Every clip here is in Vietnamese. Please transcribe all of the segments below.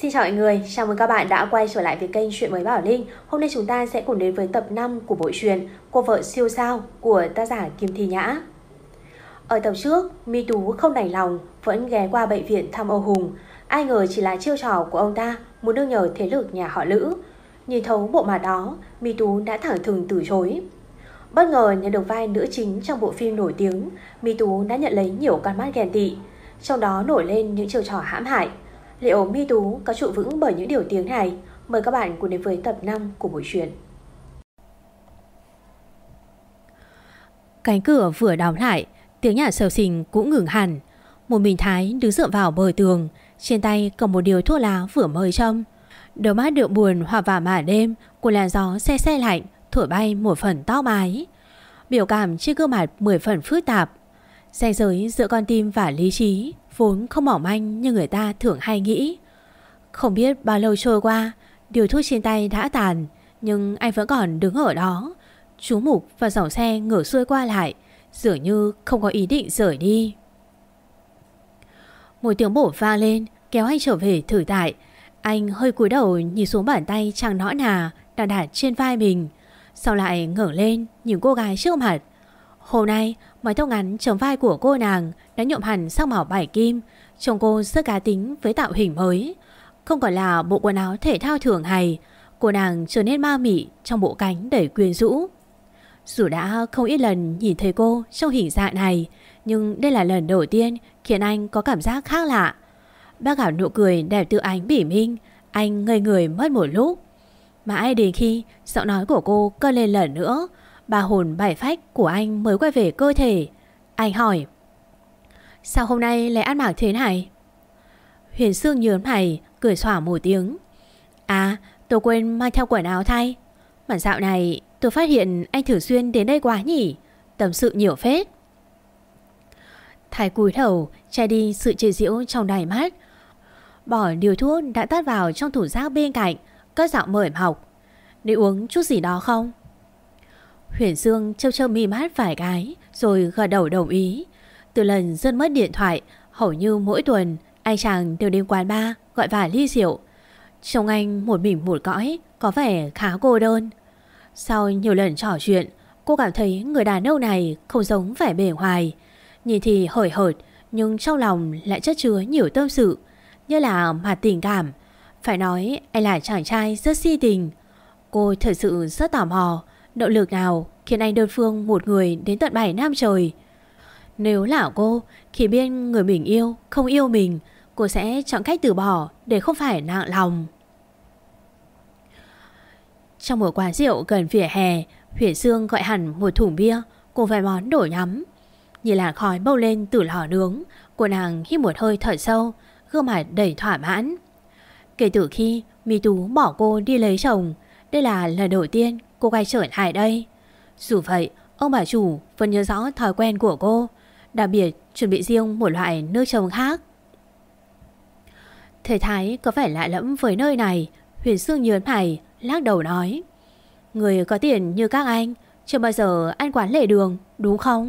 Xin chào mọi người, chào mừng các bạn đã quay trở lại với kênh Chuyện Mới Bảo Linh. Hôm nay chúng ta sẽ cùng đến với tập 5 của bộ truyện Cô Vợ Siêu Sao của tác giả Kim Thi Nhã. Ở tập trước, My Tú không đành lòng vẫn ghé qua bệnh viện thăm Âu Hùng. Ai ngờ chỉ là chiêu trò của ông ta muốn nương nhờ thế lực nhà họ Lữ. Nhìn thấu bộ mặt đó, My Tú đã thẳng thừng từ chối. Bất ngờ nhận được vai nữ chính trong bộ phim nổi tiếng, My Tú đã nhận lấy nhiều con mắt ghen tị, trong đó nổi lên những chiêu trò hãm hại. Liệu My Tú có trụ vững bởi những điều tiếng này? Mời các bạn cùng đến với tập 5 của buổi truyện. Cánh cửa vừa đóng lại, tiếng nhạc xầu xình cũng ngừng hẳn. Một mình Thái đứng dựa vào bờ tường, trên tay cầm một điếu thuốc lá vừa mới châm. Đôi mắt đượm buồn hòa vào màn đêm của làn gió se se lạnh thổi bay một phần tóc mái. Biểu cảm trên gương mặt 10 phần phức tạp. Ranh giới giữa con tim và lý trí vốn không mỏng manh như người ta thường hay nghĩ. Không biết bao lâu trôi qua, điều thuốc trên tay đã tàn, nhưng anh vẫn còn đứng ở đó, chú mục vào dòng xe ngửa xuôi qua lại, dường như không có ý định rời đi. Một tiếng bổ vang lên kéo anh trở về thử tại. Anh hơi cúi đầu nhìn xuống bàn tay trắng nõn nà đang đặt trên vai mình, sau lại ngẩng lên nhìn cô gái trước mặt. Hôm nay mái tóc ngắn chống vai của cô nàng đã nhuộm hẳn sắc màu bạch kim, trông cô rất cá tính với tạo hình mới. Không còn là bộ quần áo thể thao thường ngày, cô nàng trở nên ma mị trong bộ cánh đầy quyến rũ. Dù đã không ít lần nhìn thấy cô trong hình dạng này, nhưng đây là lần đầu tiên khiến anh có cảm giác khác lạ. Bác gặp nụ cười đẹp tự ánh bỉ minh, anh ngây người mất một lúc. Mãi đến khi giọng nói của cô cất lên lần nữa, ba hồn bảy phách của anh mới quay về cơ thể. Anh hỏi: sao hôm nay lại ăn mặc thế này? Huyền Sương nhớn mày cười xòa một tiếng: à, tôi quên mang theo quần áo thay. Mà dạo này tôi phát hiện anh thường xuyên đến đây quá nhỉ, tâm sự nhiều phết. Thái cúi đầu che đi sự chế giễu trong đáy mắt, bỏ điếu thuốc đã tắt vào trong tủ rác bên cạnh, cất giọng mời mọc: để uống chút gì đó không? Huyền Dương trêu trêu mi mắt vài cái rồi gật đầu đồng ý. Từ lần rơi mất điện thoại, hầu như mỗi tuần anh chàng đều đến quán bar gọi vài ly rượu. Trông anh một mình một cõi, có vẻ khá cô đơn. Sau nhiều lần trò chuyện, cô cảm thấy người đàn ông này không giống vẻ bề ngoài. Nhìn thì hời hợt, nhưng trong lòng lại chất chứa nhiều tâm sự, như là mặt tình cảm. Phải nói anh là chàng trai rất si tình. Cô thật sự rất tò mò động lực nào khiến anh đơn phương một người đến tận 7 năm trời. Nếu là cô, khi biết người mình yêu không yêu mình, cô sẽ chọn cách từ bỏ để không phải nặng lòng. Trong một quán rượu gần vỉa hè, Huyền Dương gọi hẳn một thùng bia cùng vài món đồ nhắm. Nhìn làn khói bốc lên từ lò nướng, cô nàng hít một hơi thở sâu, gương mặt đầy thỏa mãn. Kể từ khi My Tú bỏ cô đi lấy chồng, đây là lần đầu tiên cô quay trở lại đây. Dù vậy, ông bà chủ vẫn nhớ rõ thói quen của cô, đặc biệt chuẩn bị riêng một loại nước trông khác. Thầy Thái có vẻ lạ lẫm với nơi này. Huyền Sương nhớn mày lắc đầu nói: người có tiền như các anh chưa bao giờ ăn quán lề đường, đúng không?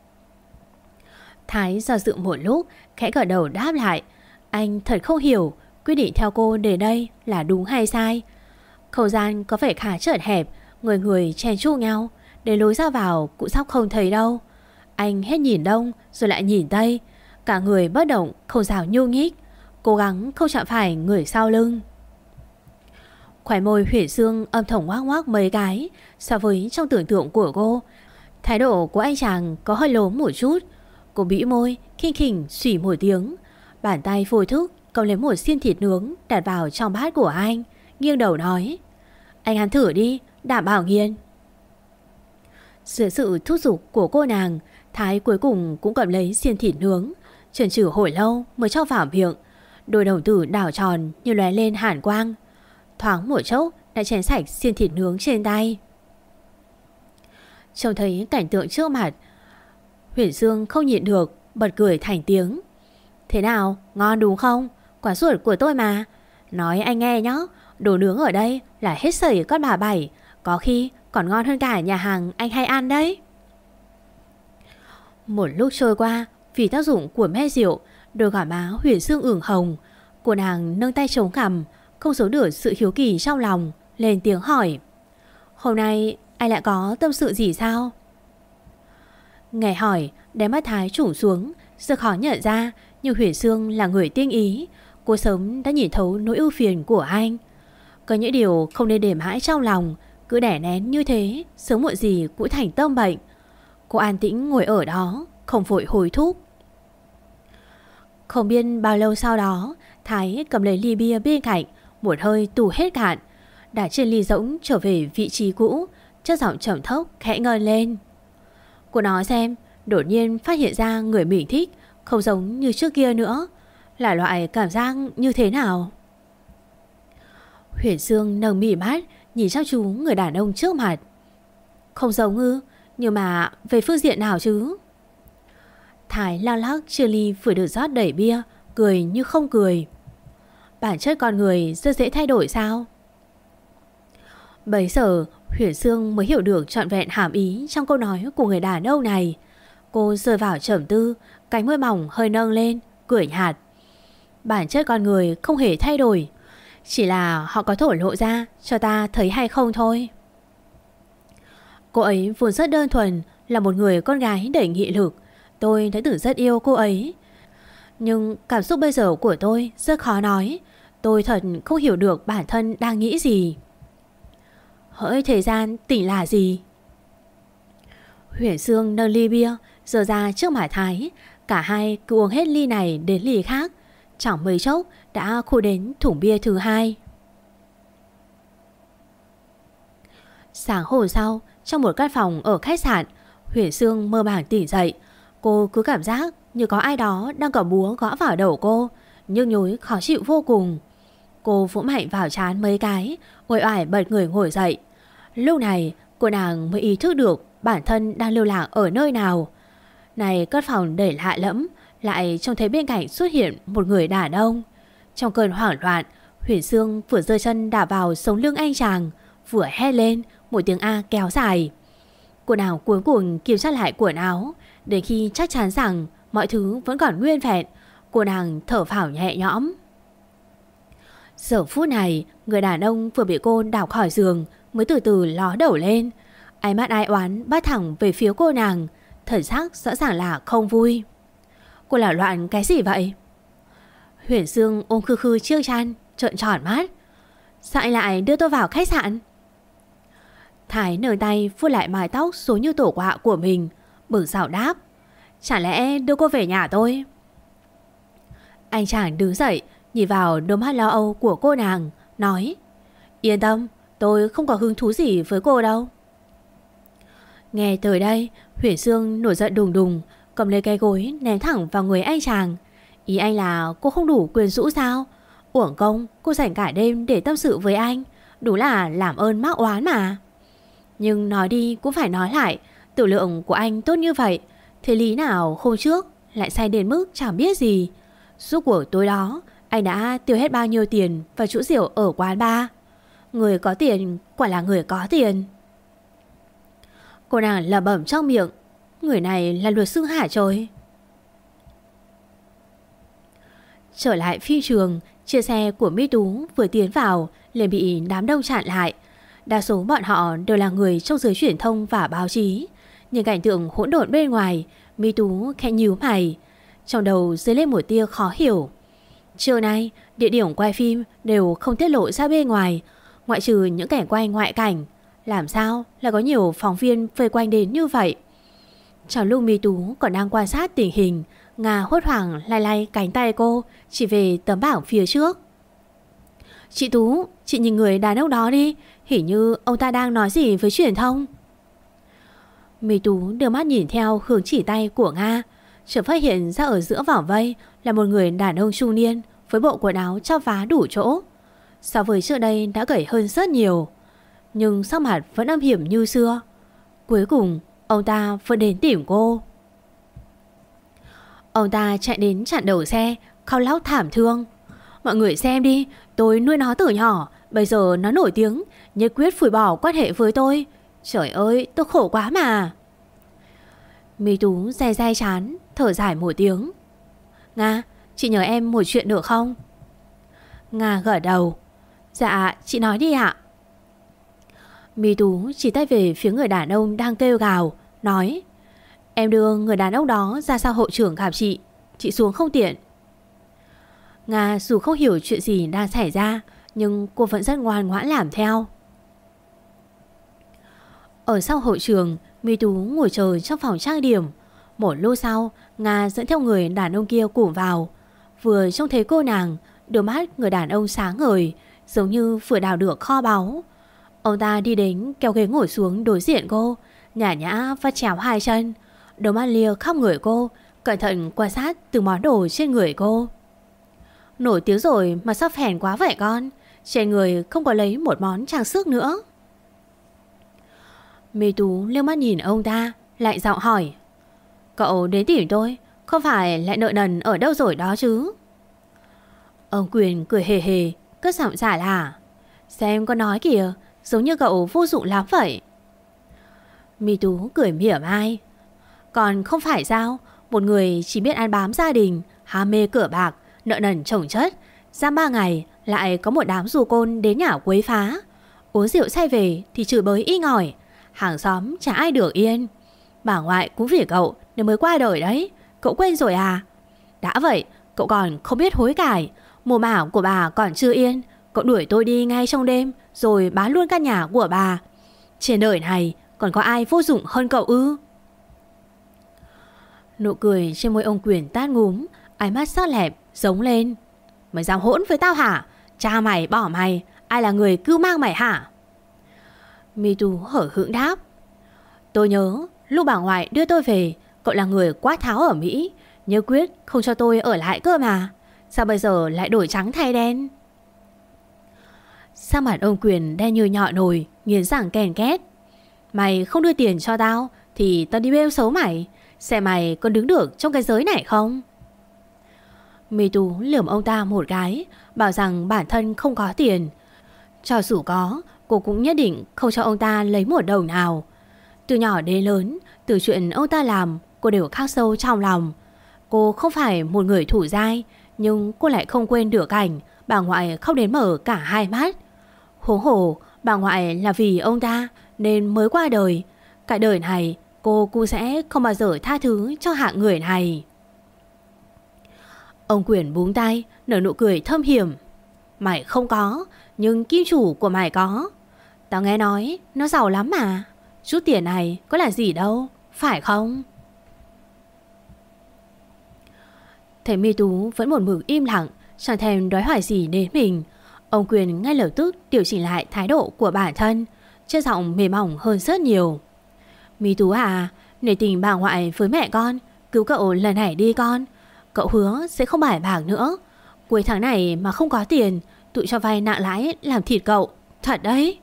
Thái do dự một lúc, khẽ gật đầu đáp lại. Anh thật không hiểu quyết định theo cô đến đây là đúng hay sai. Không gian có vẻ khá chật hẹp, người người chen chúc nhau, đến lối ra vào cũng sắp không thấy đâu. Anh hết nhìn đông rồi lại nhìn tây, cả người bất động không dám nhúc nhích, cố gắng không chạm phải người sau lưng. Khóe môi Huyền Dương âm thầm ngoác ngoác mấy cái. So với trong tưởng tượng của cô, thái độ của anh chàng có hơi lố một chút. Cô bĩu môi khinh khỉnh xỉ một tiếng, bàn tay vô thức cầm lấy một xiên thịt nướng đặt vào trong bát của anh, nghiêng đầu nói: anh ăn thử đi, đảm bảo nghiền. Dưới sự thúc giục của cô nàng, Thái cuối cùng cũng cầm lấy xiên thịt nướng, chần chừ hồi lâu mới cho vào miệng. Đôi đồng tử đảo tròn như lóe lên hàn quang, thoáng một chốc đã chén sạch xiên thịt nướng trên tay. Trông thấy cảnh tượng trước mặt, Huyền Dương không nhịn được bật cười thành tiếng: thế nào, ngon đúng không? Quả ruột của tôi mà. Nói anh nghe nhá, đồ nướng ở đây là hết sẩy con bà Bảy, có khi còn ngon hơn cả nhà hàng anh hay ăn đấy. Một lúc trôi qua, vì tác dụng của me rượu, đôi gò má Huyền Dương ửng hồng. Cô nàng nâng tay chống cằm, không giấu được sự hiếu kỳ trong lòng, lên tiếng hỏi: Hôm nay anh lại có tâm sự gì sao? Nghe hỏi, đáy mắt Thái trũng xuống, rất khó nhận ra, nhưng Huyền Sương là người tinh ý. Cô sớm đã nhìn thấu nỗi ưu phiền của anh. Có những điều không nên để mãi trong lòng, cứ đè nén như thế, sớm muộn gì cũng thành tâm bệnh. Cô an tĩnh ngồi ở đó, không vội hối thúc. Không biết bao lâu sau đó, Thái cầm lấy ly bia bên cạnh, một hơi tù hết cạn, đặt trên ly rỗng trở về vị trí cũ, chất giọng trầm thấp khẽ ngân lên. Cô nói xem, đột nhiên phát hiện ra người mình thích không giống như trước kia nữa, là loại cảm giác như thế nào? Huyền Sương nâng mỉ mắt, nhìn chăm chú người đàn ông trước mặt. Không giống ư? Nhưng mà về phương diện nào chứ? Thái lao lắc chia ly vừa được rót đầy bia, cười như không cười. Bản chất con người rất dễ thay đổi sao? Bấy giờ Huyền Sương mới hiểu được trọn vẹn hàm ý trong câu nói của người đàn ông này. Cô rơi vào trầm tư, cánh môi mỏng hơi nâng lên, cười nhạt. Bản chất con người không hề thay đổi, chỉ là họ có thổ lộ ra cho ta thấy hay không thôi. Cô ấy vốn rất đơn thuần, là một người con gái đầy nghị lực. Tôi đã từng rất yêu cô ấy. Nhưng cảm xúc bây giờ của tôi rất khó nói. Tôi thật không hiểu được bản thân đang nghĩ gì. Hỡi thời gian tỉnh là gì? Huyền Sương nâng ly bia giơ ra trước mặt Thái. Cả hai cứ uống hết ly này đến ly khác. Chẳng mấy chốc đã khu đến thùng bia thứ hai. Sáng hôm sau, trong một căn phòng ở khách sạn, Huyền Sương mơ màng tỉnh dậy. Cô cứ cảm giác như có ai đó đang cầm búa gõ vào đầu cô, nhức nhối khó chịu vô cùng. Cô vỗ mạnh vào trán mấy cái, uể oải bật người ngồi dậy. Lúc này cô nàng mới ý thức được bản thân đang lưu lạc ở nơi nào. Này căn phòng đầy lạ lẫm, lại trông thấy bên cạnh xuất hiện một người đàn ông. Trong cơn hoảng loạn, Huyền Sương vừa giơ chân đạp vào sống lưng anh chàng, vừa hét lên một tiếng A kéo dài. Cô nàng cuối cùng kiểm soát lại quần áo, đến khi chắc chắn rằng mọi thứ vẫn còn nguyên vẹn, cô nàng thở phào nhẹ nhõm. Giờ phút này, người đàn ông vừa bị cô đảo khỏi giường mới từ từ ló đầu lên. Ánh mắt ai oán bắt thẳng về phía cô nàng, thần sắc rõ ràng là không vui. Cô là loạn cái gì vậy? Huyền Sương ôm khư khư chiếc chăn, trợn tròn mắt. Sao anh lại đưa tôi vào khách sạn? Thái nở tay vuốt lại mái tóc số như tổ quạ của mình, bừng xảo đáp. Chả lẽ đưa cô về nhà tôi? Anh chàng đứng dậy, nhìn vào đôi mắt lo âu của cô nàng, nói: Yên tâm, tôi không có hứng thú gì với cô đâu. Nghe tới đây, Huyền Sương nổi giận đùng đùng, cầm lấy cái gối ném thẳng vào người anh chàng. Ý anh là cô không đủ quyền rũ sao? Uổng công cô dành cả đêm để tâm sự với anh, đúng là làm ơn mắc oán mà. Nhưng nói đi cũng phải nói lại, tiểu lượng của anh tốt như vậy, thế lý nào hôm trước lại say đến mức chẳng biết gì? Suốt cuộc tối đó anh đã tiêu hết bao nhiêu tiền vào chỗ rượu ở quán bar? Người có tiền quả là người có tiền. Cô nàng lẩm bẩm trong miệng, người này là luật sư hả trời? Trở lại phi trường, chiếc xe của Mỹ Tú vừa tiến vào liền bị đám đông chặn lại. Đa số bọn họ đều là người trong giới truyền thông và báo chí. Nhìn cảnh tượng hỗn độn bên ngoài, Mỹ Tú khẽ nhíu mày, trong đầu dấy lên một tia khó hiểu. Trưa nay, địa điểm quay phim đều không tiết lộ ra bên ngoài, ngoại trừ những cảnh quay ngoại cảnh. Làm sao lại có nhiều phóng viên vây quanh đến như vậy? Trong lúc Mỹ Tú còn đang quan sát tình hình, Nga hốt hoảng lay lay cánh tay cô, chỉ về tấm bảng phía trước. Chị Tú, chị nhìn người đàn ông đó đi, hình như ông ta đang nói gì với truyền thông. Mỹ Tú đưa mắt nhìn theo hướng chỉ tay của Nga, chợt phát hiện ra ở giữa vỏ vây là một người đàn ông trung niên với bộ quần áo chắp vá đủ chỗ. So với trước đây đã gầy hơn rất nhiều, nhưng sắc mặt vẫn âm hiểm như xưa. Cuối cùng ông ta vẫn đến tìm cô. Ông ta chạy đến chặn đầu xe, khóc lóc thảm thương. Mọi người xem đi, tôi nuôi nó từ nhỏ, bây giờ nó nổi tiếng, nhất quyết phủi bỏ quan hệ với tôi. Trời ơi, tôi khổ quá mà. Mỹ Tú day day chán, thở dài một tiếng. Nga, chị nhờ em một chuyện được không? Nga gật đầu. Dạ chị nói đi ạ. Mi Tú chỉ tay về phía người đàn ông đang kêu gào, nói: Em đưa người đàn ông đó ra sau hội trưởng gặp chị xuống không tiện. Nga dù không hiểu chuyện gì đang xảy ra, nhưng cô vẫn rất ngoan ngoãn làm theo. Ở sau hội trường, Mi Tú ngồi chờ trong phòng trang điểm. Một lúc sau, Nga dẫn theo người đàn ông kia cùng vào. Vừa trông thấy cô nàng, đôi mắt người đàn ông sáng ngời, giống như vừa đào được kho báu. Ông ta đi đến kéo ghế ngồi xuống đối diện cô, nhả nhã vắt chéo hai chân, đôi mắt lia khắp người cô, cẩn thận quan sát từng món đồ trên người cô. Nổi tiếng rồi mà sao phèn quá vậy con? Trên người không có lấy một món trang sức nữa. Mi Tú liếc mắt nhìn ông ta, lại giọng hỏi: Cậu đến tìm tôi, không phải lại nợ nần ở đâu rồi đó chứ? Ông Quyền cười hề hề, cất giọng giả là: Xem con nói kìa, giống như cậu vô dụng lắm vậy. Mi Tú cười mỉa mai: Còn không phải sao? Một người chỉ biết ăn bám gia đình, ham mê cờ bạc, nợ nần chồng chất, ra 3 ngày lại có một đám du côn đến nhà quấy phá. Uống rượu say về thì chửi bới y ngỏi, hàng xóm chả ai được yên. Bà ngoại cũng vì cậu nên mới qua đời đấy, cậu quên rồi à? Đã vậy cậu còn không biết hối cải, mùa màng của bà còn chưa yên, cậu đuổi tôi đi ngay trong đêm rồi bán luôn căn nhà của bà. Trên đời này còn có ai vô dụng hơn cậu ư? Nụ cười trên môi ông Quyền tát ngúm, ánh mắt sắc lẹp giống lên: Mày dám hỗn với tao hả? Cha mày bỏ mày, ai là người cưu mang mày hả? Mi Tú hở hững đáp: Tôi nhớ lúc bà ngoại đưa tôi về, cậu là người quát tháo ở Mỹ, nhớ quyết không cho tôi ở lại cơ mà. Sao bây giờ lại đổi trắng thay đen? Sao mặt ông Quyền đen như nhọ nồi, nghiến răng ken két: Mày không đưa tiền cho tao thì tao đi bêu xấu mày, xem mày còn đứng được trong cái giới này không? Mi Tú lườm ông ta một cái, bảo rằng bản thân không có tiền. Cho dù có, cô cũng nhất định không cho ông ta lấy một đồng nào. Từ nhỏ đến lớn, từ chuyện ông ta làm, cô đều khắc sâu trong lòng. Cô không phải một người thủ dai, nhưng cô lại không quên được cảnh bà ngoại khóc đến mở cả hai mắt. Huống hồ, bà ngoại là vì ông ta nên mới qua đời. Cả đời này, cô cũng sẽ không bao giờ tha thứ cho hạng người này. Ông Quyền búng tay, nở nụ cười thâm hiểm: Mày không có, nhưng kim chủ của mày có. Tao nghe nói nó giàu lắm mà. Chút tiền này có là gì đâu, phải không? Thấy Mi Tú vẫn một mực im lặng, chẳng thèm đòi hỏi gì đến mình, ông Quyền ngay lập tức điều chỉnh lại thái độ của bản thân, chất giọng mềm mỏng hơn rất nhiều: Mi Tú à, nể tình bà ngoại với mẹ con, cứu cậu lần này đi con. Cậu hứa sẽ không bài bạc nữa. Cuối tháng này mà không có tiền, tụi cho vay nặng lãi làm thịt cậu, thật đấy.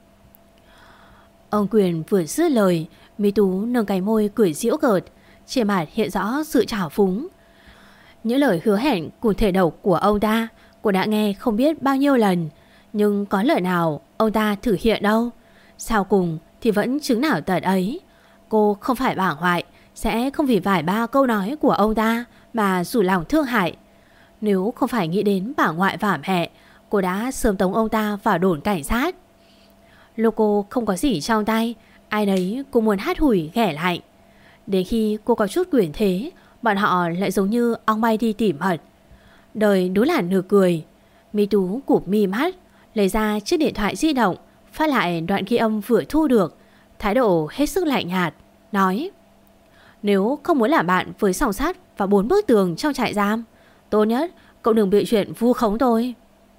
Ông Quyền vừa dứt lời, Mi Tú nâng cái môi cười giễu cợt, trên mặt hiện rõ sự trào phúng. Những lời hứa hẹn cùng thể độc của ông ta cô đã nghe không biết bao nhiêu lần, nhưng có lời nào ông ta thực hiện đâu. Sau cùng thì vẫn chứng nào tật ấy. Cô không phải bảng hoại, sẽ không vì vài ba câu nói của ông ta mà rủ lòng thương hại. Nếu không phải nghĩ đến bà ngoại và mẹ, cô đã sớm tống ông ta vào đồn cảnh sát. Lúc cô không có gì trong tay, ai nấy cũng muốn hắt hủi ghẻ lạnh. Đến khi cô có chút quyền thế, bọn họ lại giống như ong bay đi tỉ mật. Đời đúng là nực cười. Mi Tú cụp mi mắt, lấy ra chiếc điện thoại di động, phát lại đoạn ghi âm vừa thu được, thái độ hết sức lạnh nhạt, nói: Nếu không muốn làm bạn với sòng sắt và 4 bức tường trong trại giam, tốt nhất cậu đừng bị chuyện vu khống tôi.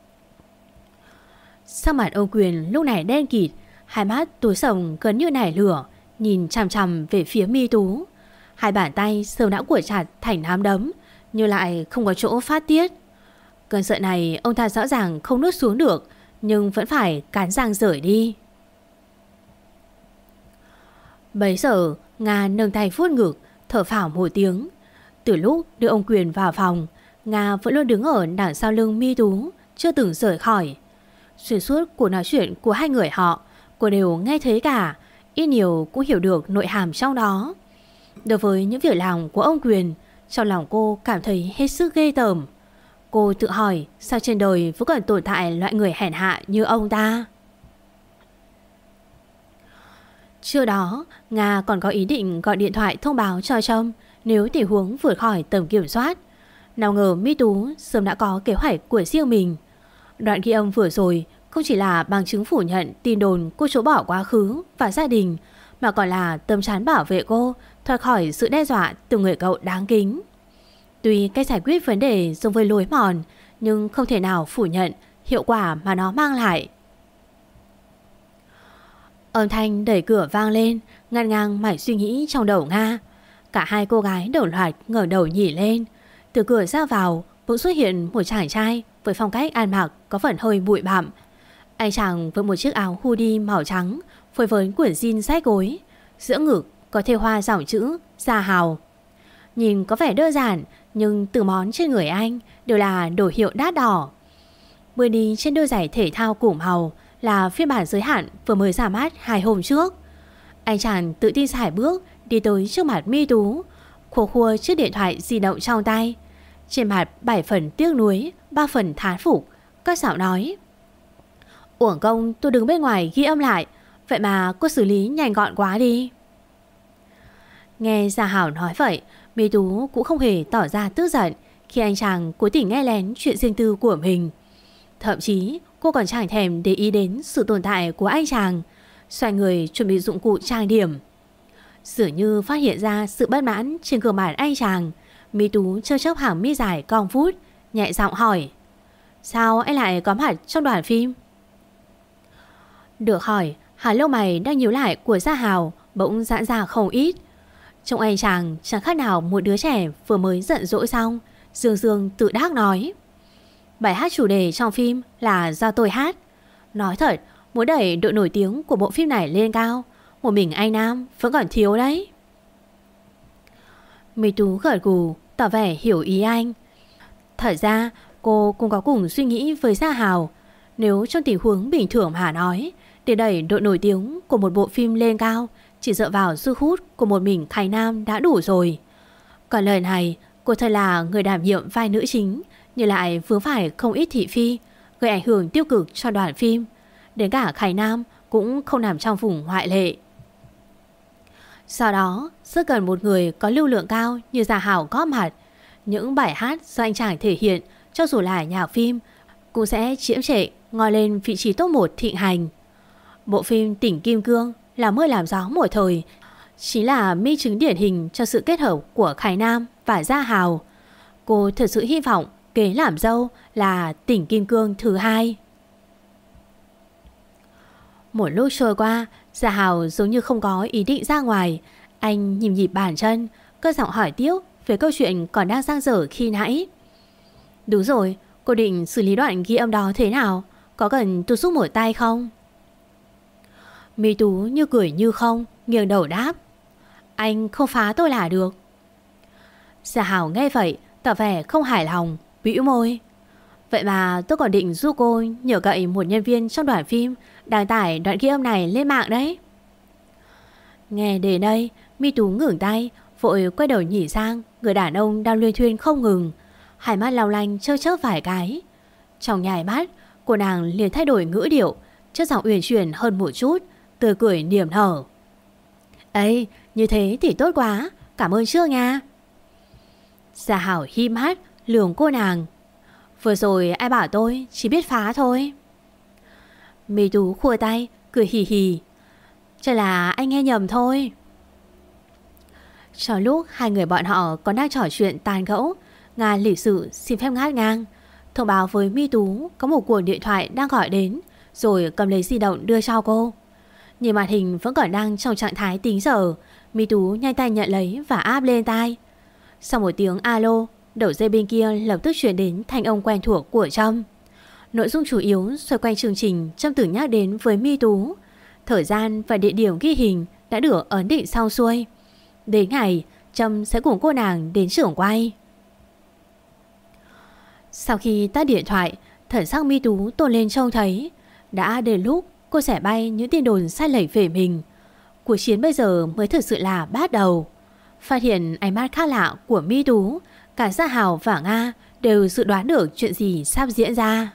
Sắc mặt ông Quyền lúc này đen kịt, hai mắt tối sầm gần như nảy lửa, nhìn chằm chằm về phía Mi Tú. Hai bàn tay sớm đã cuộn chặt thành nắm đấm, nhưng lại không có chỗ phát tiết. Cơn giận này ông ta rõ ràng không nuốt xuống được, nhưng vẫn phải cắn răng rời đi. Bấy giờ Nga nâng tay vuốt ngực, thở phào một tiếng. Từ lúc đưa ông Quyền vào phòng, Nga vẫn luôn đứng ở đằng sau lưng Mi Tú, chưa từng rời khỏi. Xuyên suốt cuộc nói chuyện của hai người họ, cô đều nghe thấy cả, ít nhiều cũng hiểu được nội hàm trong đó. Đối với những việc làm của ông Quyền, trong lòng cô cảm thấy hết sức ghê tởm. Cô tự hỏi sao trên đời vẫn còn tồn tại loại người hèn hạ như ông ta. Trưa đó, Nga còn có ý định gọi điện thoại thông báo cho Trâm nếu tình huống vượt khỏi tầm kiểm soát. Nào ngờ Mỹ Tú sớm đã có kế hoạch của riêng mình. Đoạn ghi âm vừa rồi không chỉ là bằng chứng phủ nhận tin đồn cô chối bỏ quá khứ và gia đình, mà còn là tấm chắn bảo vệ cô thoát khỏi sự đe dọa từ người cậu đáng kính. Tuy cách giải quyết vấn đề giống với lối mòn, nhưng không thể nào phủ nhận hiệu quả mà nó mang lại. Âm thanh đẩy cửa vang lên, ngăn ngang mạch suy nghĩ trong đầu Nga. Cả hai cô gái đồng loạt ngẩng đầu nhìn lên. Từ cửa ra vào bỗng xuất hiện một chàng trai với phong cách ăn mặc có phần hơi bụi bặm. Anh chàng với một chiếc áo hoodie màu trắng phối với quyển jean rách gối, giữa ngực có thêu hoa dòng chữ Gia Hào. Nhìn có vẻ đơn giản, nhưng từ món trên người anh đều là đồ hiệu đắt đỏ. Vừa đi trên đôi giày thể thao củ màu là phiên bản giới hạn vừa mới ra mắt 2 hôm trước. Anh chàng tự tin sải bước đi tới trước mặt Mi Tú, khua khua chiếc điện thoại di động trong tay. Trên mặt 7 phần tiếc nuối, 3 phần thán phục, các giọng nói: uổng công tôi đứng bên ngoài ghi âm lại, vậy mà cô xử lý nhanh gọn quá đi. Nghe Gia Hảo nói vậy, Mi Tú cũng không hề tỏ ra tức giận khi anh chàng cố tình nghe lén chuyện riêng tư của mình. Thậm chí cô còn chẳng thèm để ý đến sự tồn tại của anh chàng, xoay người chuẩn bị dụng cụ trang điểm. Dường như phát hiện ra sự bất mãn trên gương mặt anh chàng, Mi Tú chớp chớp hàng mi dài cong vút, nhẹ giọng hỏi: sao anh lại có mặt trong đoàn phim? Được hỏi, hàng lông mày đang nhíu lại của Gia Hào bỗng giãn ra không ít. Trông anh chàng chẳng khác nào một đứa trẻ vừa mới giận dỗi xong, dương dương tự đắc nói: bài hát chủ đề trong phim là do tôi hát. Nói thật, muốn đẩy độ nổi tiếng của bộ phim này lên cao, một mình anh Nam vẫn còn thiếu đấy. Mi Tú gật gù tỏ vẻ hiểu ý anh. Thật ra cô cũng có cùng suy nghĩ với Gia Hào. Nếu trong tình huống bình thường mà nói, để đẩy độ nổi tiếng của một bộ phim lên cao, chỉ dựa vào sức hút của một mình Khải Nam đã đủ rồi. Còn lời này, cô thật là người đảm nhiệm vai nữ chính, nhưng lại vướng phải không ít thị phi, gây ảnh hưởng tiêu cực cho đoàn phim. Đến cả Khải Nam cũng không nằm trong vùng ngoại lệ. Sau đó, rất cần một người có lưu lượng cao như Gia Hảo góp mặt. Những bài hát do anh chàng thể hiện, cho dù là nhạc phim, cũng sẽ chiếm trệ ngoi lên vị trí top 1 thịnh hành. Bộ phim Tỉnh Kim Cương là mưa làm gió một thời, chính là minh chứng điển hình cho sự kết hợp của Khải Nam và Gia Hào. Cô thật sự hy vọng kế làm dâu là Tỉnh Kim Cương thứ 2. Một lúc trôi qua, Gia Hào giống như không có ý định ra ngoài. Anh nhịp nhịp bàn chân, cất giọng hỏi tiếp về câu chuyện còn đang dang dở khi nãy. Đúng rồi, cô định xử lý đoạn ghi âm đó thế nào? Có cần tôi giúp một tay không? Mi Tú như cười như không, nghiêng đầu đáp: anh không phá tôi là được. Gia Hảo nghe vậy tỏ vẻ không hài lòng, bĩu môi: vậy mà tôi còn định giúp cô nhờ cậy một nhân viên trong đoàn phim đăng tải đoạn ghi âm này lên mạng đấy. Nghe đến đây, Mi Tú ngừng tay, vội quay đầu nhìn sang người đàn ông đang luyên thuyên không ngừng, hai mắt long lanh chớp chớp vài cái. Trong nháy mắt, cô nàng liền thay đổi ngữ điệu, chất giọng uyển chuyển hơn một chút, tươi cười niềm nở: ấy, như thế thì tốt quá, cảm ơn chưa nha. Gia Hảo híp mắt lườm cô nàng: vừa rồi ai bảo tôi chỉ biết phá thôi. Mi Tú khua tay cười hì hì: chắc là anh nghe nhầm thôi. Trong lúc hai người bọn họ còn đang trò chuyện tàn gẫu, Nga lịch sự xin phép ngắt ngang, thông báo với Mi Tú có một cuộc điện thoại đang gọi đến, rồi cầm lấy di động đưa cho cô. Nhìn màn hình vẫn còn đang trong trạng thái tính giờ, Mi Tú nhanh tay nhận lấy và áp lên tai. Sau một tiếng alo, đầu dây bên kia lập tức chuyển đến thanh âm quen thuộc của Trâm. Nội dung chủ yếu xoay quanh chương trình Trâm từng nhắc đến với Mi Tú. Thời gian và địa điểm ghi hình đã được ấn định xong xuôi. Đến ngày, Trâm sẽ cùng cô nàng đến xưởng quay. Sau khi tắt điện thoại, thần sắc Mi Tú tôn lên trông thấy đã đến lúc cô sẽ bay những tin đồn sai lệch về mình. Cuộc chiến bây giờ mới thực sự là bắt đầu. Phát hiện ánh mắt khác lạ của Mi Tú, cả Gia Hào và Nga đều dự đoán được chuyện gì sắp diễn ra.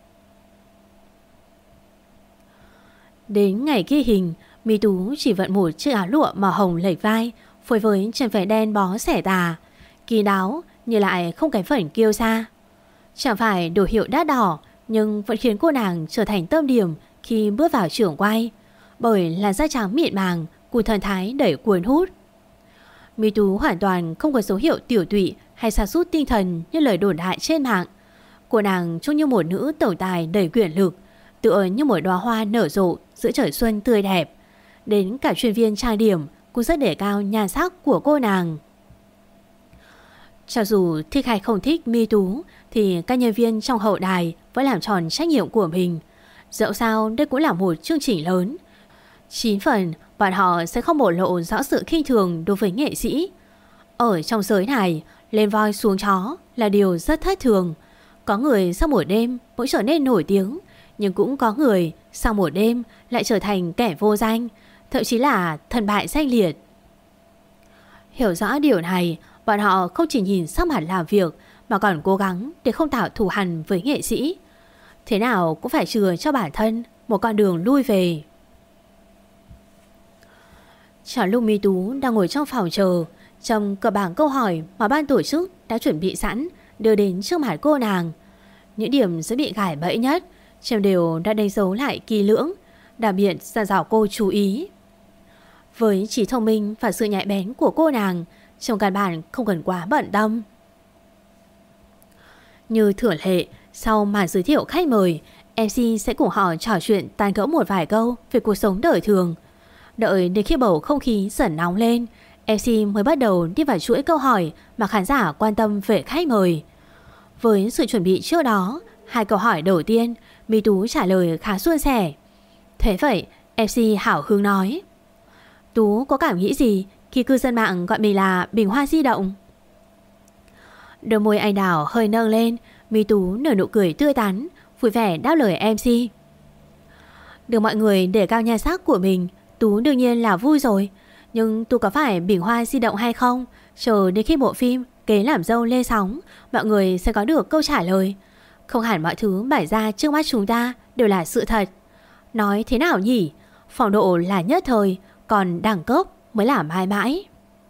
Đến ngày ghi hình, Mi Tú chỉ vận một chiếc áo lụa màu hồng lệch vai, phối với chân váy đen bó xẻ tà, kỳ đáo nhưng lại không kém phần kiêu sa. Chẳng phải đồ hiệu đắt đỏ, nhưng vẫn khiến cô nàng trở thành tâm điểm khi bước vào trường quay, bởi làn da trắng mịn màng cùng thần thái đầy cuốn hút. Mi Tú hoàn toàn không có dấu hiệu tiểu tụy hay sa sút tinh thần như lời đồn đại trên mạng. Cô nàng trông như một nữ tổng tài đầy quyền lực, tựa như một đóa hoa nở rộ giữa trời xuân tươi đẹp. Đến cả chuyên viên trang điểm cũng rất đề cao nhan sắc của cô nàng. Cho dù thích hay không thích Mi Tú thì các nhân viên trong hậu đài vẫn làm tròn trách nhiệm của mình. Dẫu sao đây cũng là một chương trình lớn, 9 phần bọn họ sẽ không bộc lộ rõ sự khinh thường đối với nghệ sĩ. Ở trong giới này, lên voi xuống chó là điều rất thất thường. Có người sau một đêm bỗng trở nên nổi tiếng, nhưng cũng có người sau một đêm lại trở thành kẻ vô danh, thậm chí là thân bại danh liệt. Hiểu rõ điều này, bọn họ không chỉ nhìn sắc mặt làm việc mà còn cố gắng để không tạo thù hằn với nghệ sĩ. Thế nào cũng phải chừa cho bản thân một con đường lui về. Chào lúc Mi Tú đang ngồi trong phòng chờ, trong cờ bảng câu hỏi mà ban tổ chức đã chuẩn bị sẵn đưa đến trước mặt cô nàng. Những điểm sẽ bị gài bẫy nhất Trầm đều đã đánh dấu lại kỳ lưỡng, đặc biệt dặn dò cô chú ý. Với trí thông minh và sự nhạy bén của cô nàng, trong căn bản không cần quá bận tâm. Như thường lệ, sau màn giới thiệu khách mời, MC sẽ cùng họ trò chuyện tán gẫu một vài câu về cuộc sống đời thường. Đợi đến khi bầu không khí dần nóng lên, MC mới bắt đầu đi vào chuỗi câu hỏi mà khán giả quan tâm về khách mời. Với sự chuẩn bị trước đó, 2 câu hỏi đầu tiên Mi Tú trả lời khá suôn sẻ. Thế vậy, MC hào hứng nói: Tú có cảm nghĩ gì khi cư dân mạng gọi mình là bình hoa di động? Đôi môi anh đào hơi nâng lên, Mi Tú nở nụ cười tươi tắn, vui vẻ đáp lời MC. Được mọi người để cao nhan sắc của mình, Tú đương nhiên là vui rồi. Nhưng Tú có phải bình hoa di động hay không, chờ đến khi bộ phim Kế làm dâu lên sóng, mọi người sẽ có được câu trả lời. Không hẳn mọi thứ bày ra trước mắt chúng ta đều là sự thật. Nói thế nào nhỉ? Phong độ là nhất thời, còn đẳng cấp mới là mãi mãi.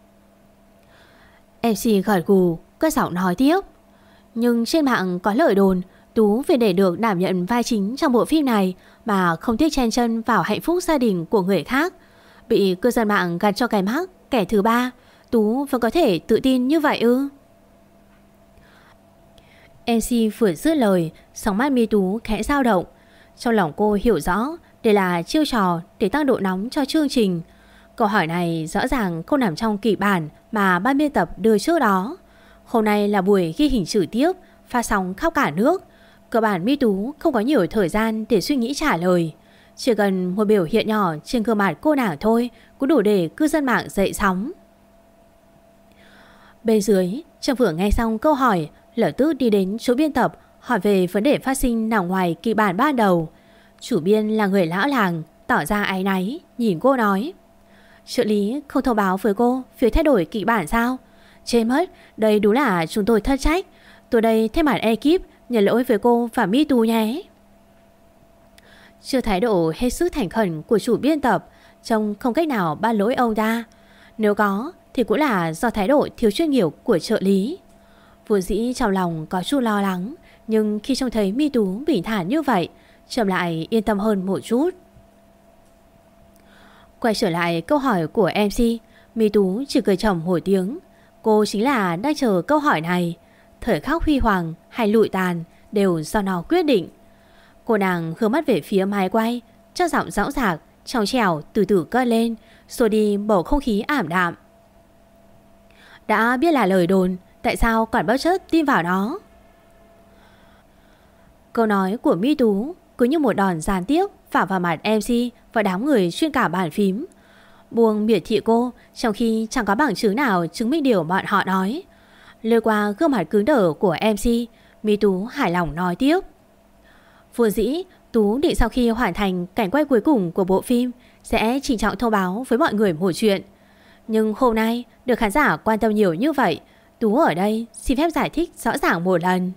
MC gật gù, cất giọng nói tiếp. Nhưng trên mạng có lời đồn Tú vì để được đảm nhận vai chính trong bộ phim này mà không tiếc chen chân vào hạnh phúc gia đình của người khác, bị cư dân mạng gạt cho cái mác kẻ thứ ba. Tú vẫn có thể tự tin như vậy ư? MC vừa dứt lời, sóng mắt Mi Tú khẽ dao động. Trong lòng cô hiểu rõ đây là chiêu trò để tăng độ nóng cho chương trình. Câu hỏi này rõ ràng không nằm trong kịch bản mà ban biên tập đưa trước đó. Hôm nay là buổi ghi hình trực tiếp, phát sóng khắp cả nước. Cơ bản Mi Tú không có nhiều thời gian để suy nghĩ trả lời. Chỉ cần một biểu hiện nhỏ trên gương mặt cô nàng thôi cũng đủ để cư dân mạng dậy sóng. Bên dưới, Trâm vừa nghe xong câu hỏi, lập tức đi đến chỗ biên tập hỏi về vấn đề phát sinh nằm ngoài kịch bản ban đầu. Chủ biên là người lão làng, tỏ ra áy náy, nhìn cô nói: trợ lý không thông báo với cô việc thay đổi kịch bản sao? Chết mất, đây đúng là chúng tôi thất trách. Tôi đây thay mặt ekip nhận lỗi với cô và Mi Tú nhé. Chưa thái độ hết sức thành khẩn của chủ biên tập, trông không cách nào ban lỗi ông ta. Nếu có thì cũng là do thái độ thiếu chuyên nghiệp của trợ lý. Vốn dĩ trong lòng có chút lo lắng, nhưng khi trông thấy Mi Tú bình thản như vậy, Trâm lại yên tâm hơn một chút. Quay trở lại câu hỏi của MC, Mi Tú chỉ cười trầm một tiếng. Cô chính là đang chờ câu hỏi này. Thời khắc huy hoàng hay lụi tàn đều do nó quyết định. Cô nàng hướng mắt về phía máy quay, cho giọng dõng dạc, trong trẻo từ từ cất lên, xua đi bầu không khí ảm đạm. Đã biết là lời đồn, tại sao còn bất chấp tin vào nó? Câu nói của Mi Tú cứ như một đòn gián tiếp phả vào mặt MC và đám người chuyên cả bàn phím. Buông miệt thị cô trong khi chẳng có bằng chứng nào chứng minh điều bọn họ nói. Lướt qua gương mặt cứng đờ của MC, Mi Tú hài lòng nói tiếp. Vốn dĩ Tú định sau khi hoàn thành cảnh quay cuối cùng của bộ phim sẽ trịnh trọng thông báo với mọi người một chuyện. Nhưng hôm nay được khán giả quan tâm nhiều như vậy, Tú ở đây xin phép giải thích rõ ràng một lần.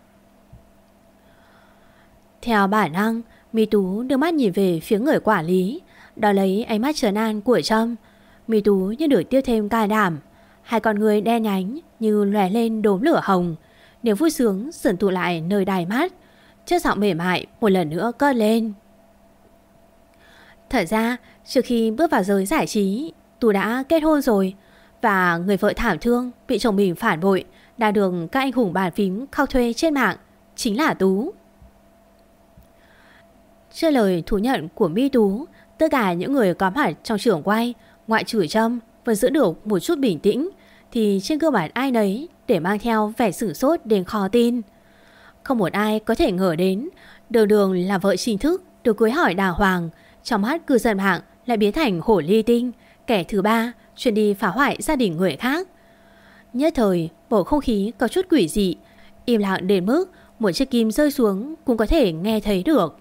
Theo bản năng, Mi Tú đưa mắt nhìn về phía người quản lý, đòi lấy ánh mắt trấn an của Trâm. Mi Tú như được tiêu thêm can đảm, hai con người đen nhánh như lóe lên đốm lửa hồng. Niềm vui sướng sườn tụ lại nơi đáy mắt, chất giọng mềm mại một lần nữa cất lên. Thật ra trước khi bước vào giới giải trí, Tú đã kết hôn rồi, và người vợ thảm thương bị chồng mình phản bội đã được các anh hùng bàn phím khao thuê trên mạng chính là Tú. Trước lời thú nhận của Mi Tú, tất cả những người có mặt trong trường quay, ngoại trừ Trâm, vẫn giữ được một chút bình tĩnh, thì trên cơ bản ai nấy để mang theo vẻ sửng sốt đến khó tin. Không một ai có thể ngờ đến Đường Đường là vợ chính thức được cưới hỏi đàng hoàng, trong mắt cư dân mạng lại biến thành hổ ly tinh, kẻ thứ ba chuyên đi phá hoại gia đình người khác. Nhất thời bầu không khí có chút quỷ dị, im lặng đến mức một chiếc kim rơi xuống cũng có thể nghe thấy được.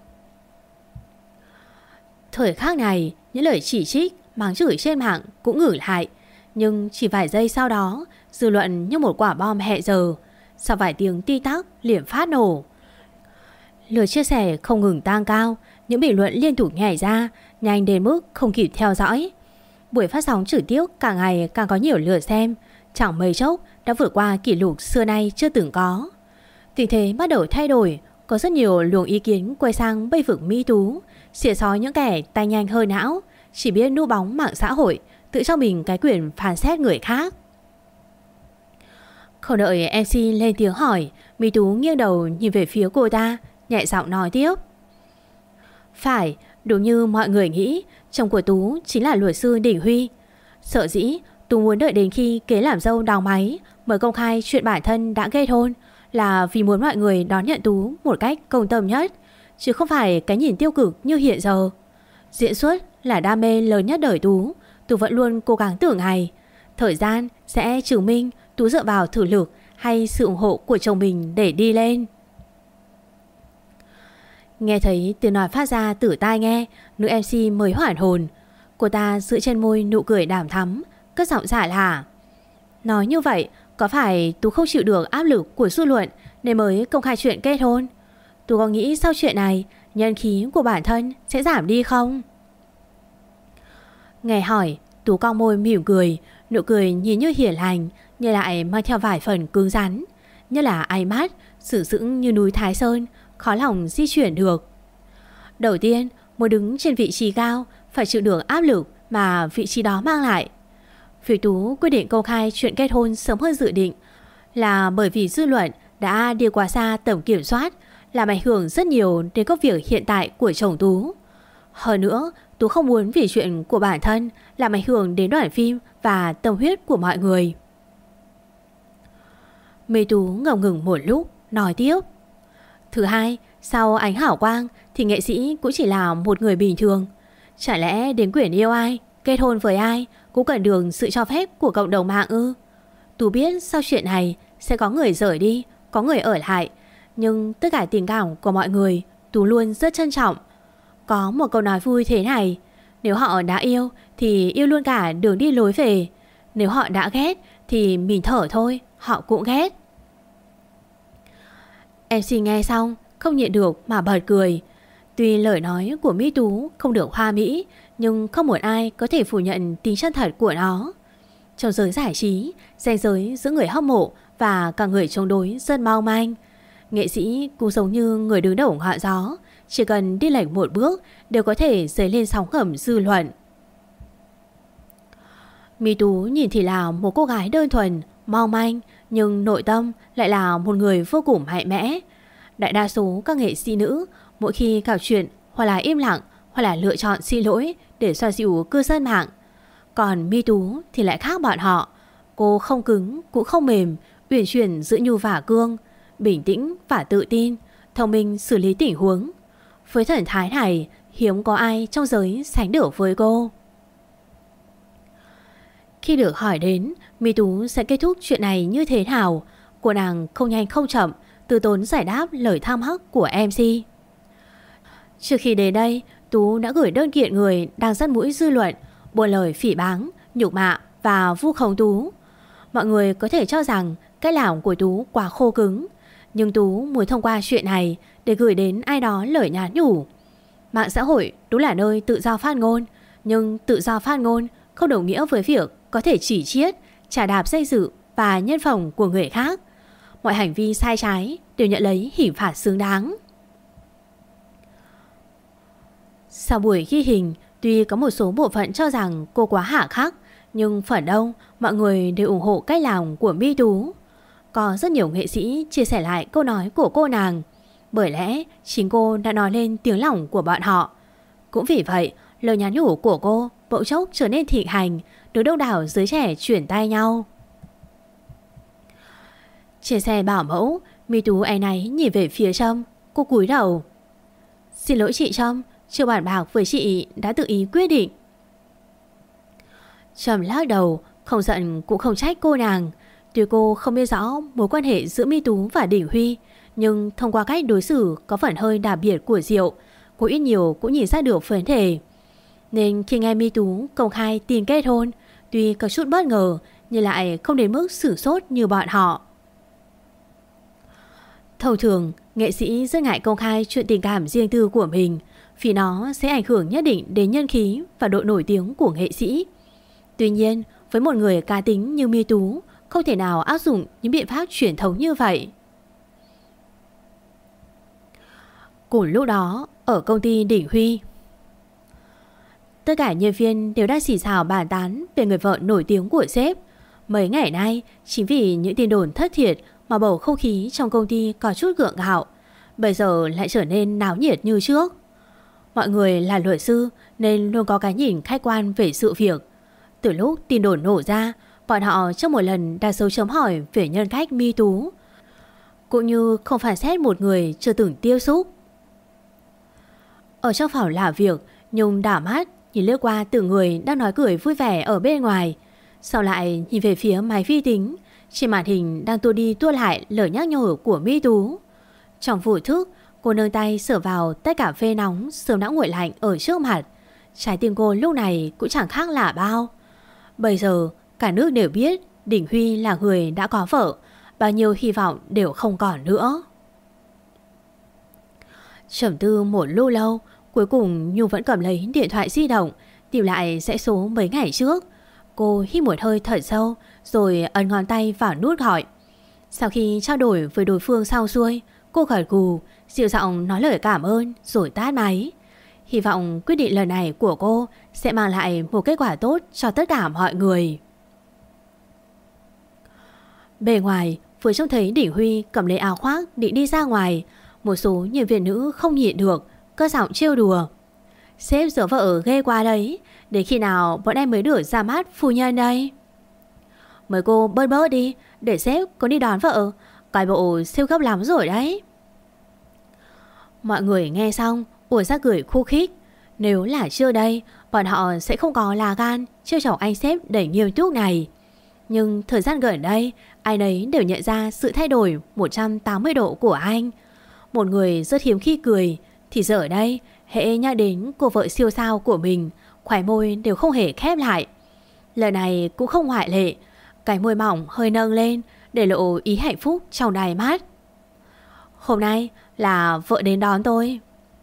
Thời khắc này, những lời chỉ trích, mắng chửi trên mạng cũng ngừng lại, nhưng chỉ vài giây sau đó, dư luận như một quả bom hẹ giờ. Sau vài tiếng ti tắc liền phát nổ. Lượt chia sẻ không ngừng tăng cao, những bình luận liên tục nhảy ra, nhanh đến mức không kịp theo dõi. Buổi phát sóng trực tiếp càng ngày càng có nhiều lượt xem, chẳng mấy chốc đã vượt qua kỷ lục xưa nay chưa từng có. Tình thế bắt đầu thay đổi, có rất nhiều luồng ý kiến quay sang bênh vực Mi Tú, xỉa xói những kẻ tay nhanh hơi não, chỉ biết núp bóng mạng xã hội, tự cho mình cái quyền phán xét người khác. Không đợi MC lên tiếng hỏi, Mi Tú nghiêng đầu nhìn về phía cô ta, nhẹ giọng nói tiếp. Phải, đúng như mọi người nghĩ, chồng của Tú chính là luật sư Đình Huy. Sợ dĩ Tú muốn đợi đến khi kế làm dâu đào máy mới công khai chuyện bản thân đã kết hôn, là vì muốn mọi người đón nhận Tú một cách công tâm nhất, chứ không phải cái nhìn tiêu cực như hiện giờ. Diễn xuất là đam mê lớn nhất đời Tú, Tú vẫn luôn cố gắng tưởng ngày. Thời gian sẽ chứng minh Tú dựa vào thử lực hay sự ủng hộ của chồng mình để đi lên. Nghe thấy tiếng nói phát ra từ tai nghe, nữ MC mới hoảng hồn. Cô ta giữ trên môi nụ cười đàm thắm, cất giọng giả lả. Nói như vậy, có phải Tú không chịu được áp lực của dư luận nên mới công khai chuyện kết hôn? Tú có nghĩ sau chuyện này, nhân khí của bản thân sẽ giảm đi không? Nghe hỏi, Tú cong môi mỉm cười, nụ cười nhìn như hiền lành, nhưng lại mang theo vài phần cứng rắn, như là ánh mắt sừng sững như núi Thái Sơn, khó lòng di chuyển được. Đầu tiên, muốn đứng trên vị trí cao phải chịu được áp lực mà vị trí đó mang lại. Việc Tú quyết định công khai chuyện kết hôn sớm hơn dự định là bởi vì dư luận đã đi quá xa tầm kiểm soát, làm ảnh hưởng rất nhiều đến công việc hiện tại của chồng Tú. Hơn nữa, Tú không muốn vì chuyện của bản thân làm ảnh hưởng đến đoàn phim và tâm huyết của mọi người. Mi Tú ngập ngừng một lúc, nói tiếp. Thứ hai, sau ánh hảo quang thì nghệ sĩ cũng chỉ là một người bình thường. Chả lẽ đến quyển yêu ai, kết hôn với ai cũng cần được sự cho phép của cộng đồng mạng ư? Tú biết sau chuyện này sẽ có người rời đi, có người ở lại, nhưng tất cả tình cảm của mọi người Tú luôn rất trân trọng. Có một câu nói vui thế này: nếu họ đã yêu thì yêu luôn cả đường đi lối về. Nếu họ đã ghét thì mình thở thôi, họ cũng ghét. MC nghe xong không nhịn được mà bật cười. Tuy lời nói của Mi Tú không được hoa mỹ, nhưng không một ai có thể phủ nhận tính chân thật của nó. Trong giới giải trí, ranh giới giữa người hâm mộ và cả người chống đối rất mong manh. Nghệ sĩ cũng giống như người đứng đầu ngọn gió, chỉ cần đi lệch một bước đều có thể dấy lên sóng ngầm dư luận. Mi Tú nhìn thì là một cô gái đơn thuần, mong manh, nhưng nội tâm lại là một người vô cùng mạnh mẽ. Đại đa số các nghệ sĩ nữ mỗi khi gặp chuyện hoặc là im lặng hoặc là lựa chọn xin lỗi để xoa dịu cư dân mạng. Còn Mi Tú thì lại khác bọn họ. Cô không cứng cũng không mềm, uyển chuyển giữa nhu và cương, bình tĩnh và tự tin, thông minh xử lý tình huống. Với thần thái này, hiếm có ai trong giới sánh được với cô. Khi được hỏi đến Mi Tú sẽ kết thúc chuyện này như thế nào, cô nàng không nhanh không chậm từ tốn giải đáp lời tham hắc của MC. Trước khi đến đây, Tú đã gửi đơn kiện người đang dắt mũi dư luận, buôn lời phỉ báng, nhục mạ và vu khống Tú. Mọi người có thể cho rằng cách làm của Tú quá khô cứng, nhưng Tú muốn thông qua chuyện này để gửi đến ai đó lời nhắn nhủ. Mạng xã hội đúng là nơi tự do phát ngôn, nhưng tự do phát ngôn không đồng nghĩa với việc có thể chỉ chiết, chà đạp danh dự và nhân phẩm của người khác. Mọi hành vi sai trái đều nhận lấy hình phạt xứng đáng. Sau buổi ghi hình, tuy có một số bộ phận cho rằng cô quá hà khắc, nhưng phần đông mọi người đều ủng hộ cách làm của My Tú. Có rất nhiều nghệ sĩ chia sẻ lại câu nói của cô nàng, bởi lẽ chính cô đã nói lên tiếng lòng của bọn họ. Cũng vì vậy, lời nhắn nhủ của cô bỗng chốc trở nên thịnh hành, được đông đảo giới trẻ chuyển tay nhau. Trên xe bảo mẫu, My Tú áy náy nhìn về phía Trâm. Cô cúi đầu. Xin lỗi chị Trâm, chưa bàn bạc với chị đã tự ý quyết định. Trâm lắc đầu, không giận cũng không trách cô nàng. Tuy cô không biết rõ mối quan hệ giữa My Tú và Đình Huy, nhưng thông qua cách đối xử có phần hơi đặc biệt của Diệu, cô ít nhiều cũng nhìn ra được vấn đề. Nên khi nghe My Tú công khai tin kết hôn, tuy có chút bất ngờ nhưng lại không đến mức sửng sốt như bọn họ. Thông thường, nghệ sĩ rất ngại công khai chuyện tình cảm riêng tư của mình, vì nó sẽ ảnh hưởng nhất định đến nhân khí và độ nổi tiếng của nghệ sĩ. Tuy nhiên, với một người cá tính như My Tú, không thể nào áp dụng những biện pháp truyền thống như vậy. Cùng lúc đó, ở công ty Đình Huy, tất cả nhân viên đều đang xì xào bàn tán về người vợ nổi tiếng của sếp. Mấy ngày nay, chính vì những tin đồn thất thiệt mà bầu không khí trong công ty có chút gượng gạo, bây giờ lại trở nên náo nhiệt như trước. Mọi người là luật sư nên luôn có cái nhìn khách quan về sự việc. Từ lúc tin đồn nổ ra, bọn họ trong một lần đặt dấu chấm hỏi về nhân cách My Tú, cũng như không phán xét một người chưa từng tiếp xúc. Ở trong phòng làm việc, Nhung đảo mắt nhìn lướt qua từng người đang nói cười vui vẻ ở bên ngoài, sau lại nhìn về phía máy vi tính. Trên màn hình đang tua đi tua lại lời nhắc nhở của My Tú. Trong vô thức, cô nâng tay sờ vào tách cà phê nóng sớm đã nguội lạnh ở trước mặt. Trái tim cô lúc này cũng chẳng khác lạ bao. Bây giờ cả nước đều biết Đình Huy là người đã có vợ, bao nhiêu hy vọng đều không còn nữa. Trầm tư một lúc lâu, cuối cùng Nhung vẫn cầm lấy điện thoại di động, tìm lại dãy số mấy ngày trước. Cô hít một hơi thật sâu rồi ấn ngón tay vào nút gọi. Sau khi trao đổi với đối phương xong xuôi, cô gật gù, dịu giọng nói lời cảm ơn rồi tắt máy. Hy vọng quyết định lần này của cô sẽ mang lại một kết quả tốt cho tất cả mọi người. Bề ngoài, vừa trông thấy Đình Huy cầm lấy áo khoác định đi ra ngoài, một số nhân viên nữ không nhịn được, cất giọng trêu đùa. Sếp giở vợ ghê quá đấy, đến khi nào bọn em mới được ra mắt phu nhân đây? Mời cô bớt bớt đi, để sếp có đi đón vợ, coi bộ siêu gấp lắm rồi đấy. Mọi người nghe xong ủa ra cười khúc khích. Nếu là trước đây, bọn họ sẽ không có là gan trêu chọc anh sếp đầy nghiêm túc này. Nhưng thời gian gần đây, ai nấy đều nhận ra sự thay đổi 180 độ của anh. Một người rất hiếm khi cười, thì giờ ở đây hễ nhắc đến cô vợ siêu sao của mình, khóe môi đều không hề khép lại. Lần này cũng không ngoại lệ, cái môi mỏng hơi nâng lên để lộ ý hạnh phúc trong đáy mắt. Hôm nay là vợ đến đón tôi.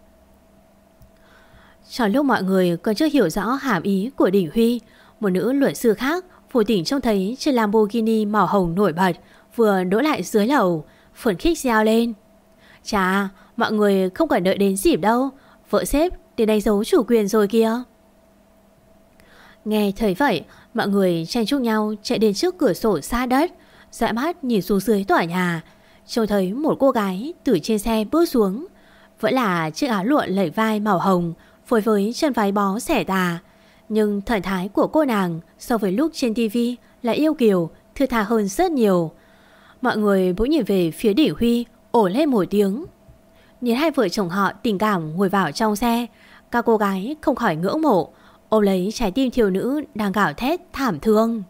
Trong lúc mọi người còn chưa hiểu rõ hàm ý của Đình Huy, một nữ luật sư khác vô tình trông thấy chiếc Lamborghini màu hồng nổi bật vừa đỗ lại dưới lầu, phấn khích reo lên. Chà, mọi người không cần đợi đến dịp đâu, vợ sếp đến đánh dấu chủ quyền rồi kìa. Nghe thấy vậy, mọi người chen chúc nhau chạy đến trước cửa sổ sát đất, dõi mắt nhìn xuống dưới tòa nhà, trông thấy một cô gái từ trên xe bước xuống. Vẫn là chiếc áo lụa lẩy vai màu hồng phối với chân váy bó xẻ tà, nhưng thần thái của cô nàng so với lúc trên tivi là yêu kiều, thưa tha hơn rất nhiều. Mọi người bỗng nhìn về phía Đình Huy, ồ lên một tiếng. Nhìn hai vợ chồng họ tình cảm ngồi vào trong xe, các cô gái không khỏi ngưỡng mộ, ôm lấy trái tim thiếu nữ đang gào thét thảm thương.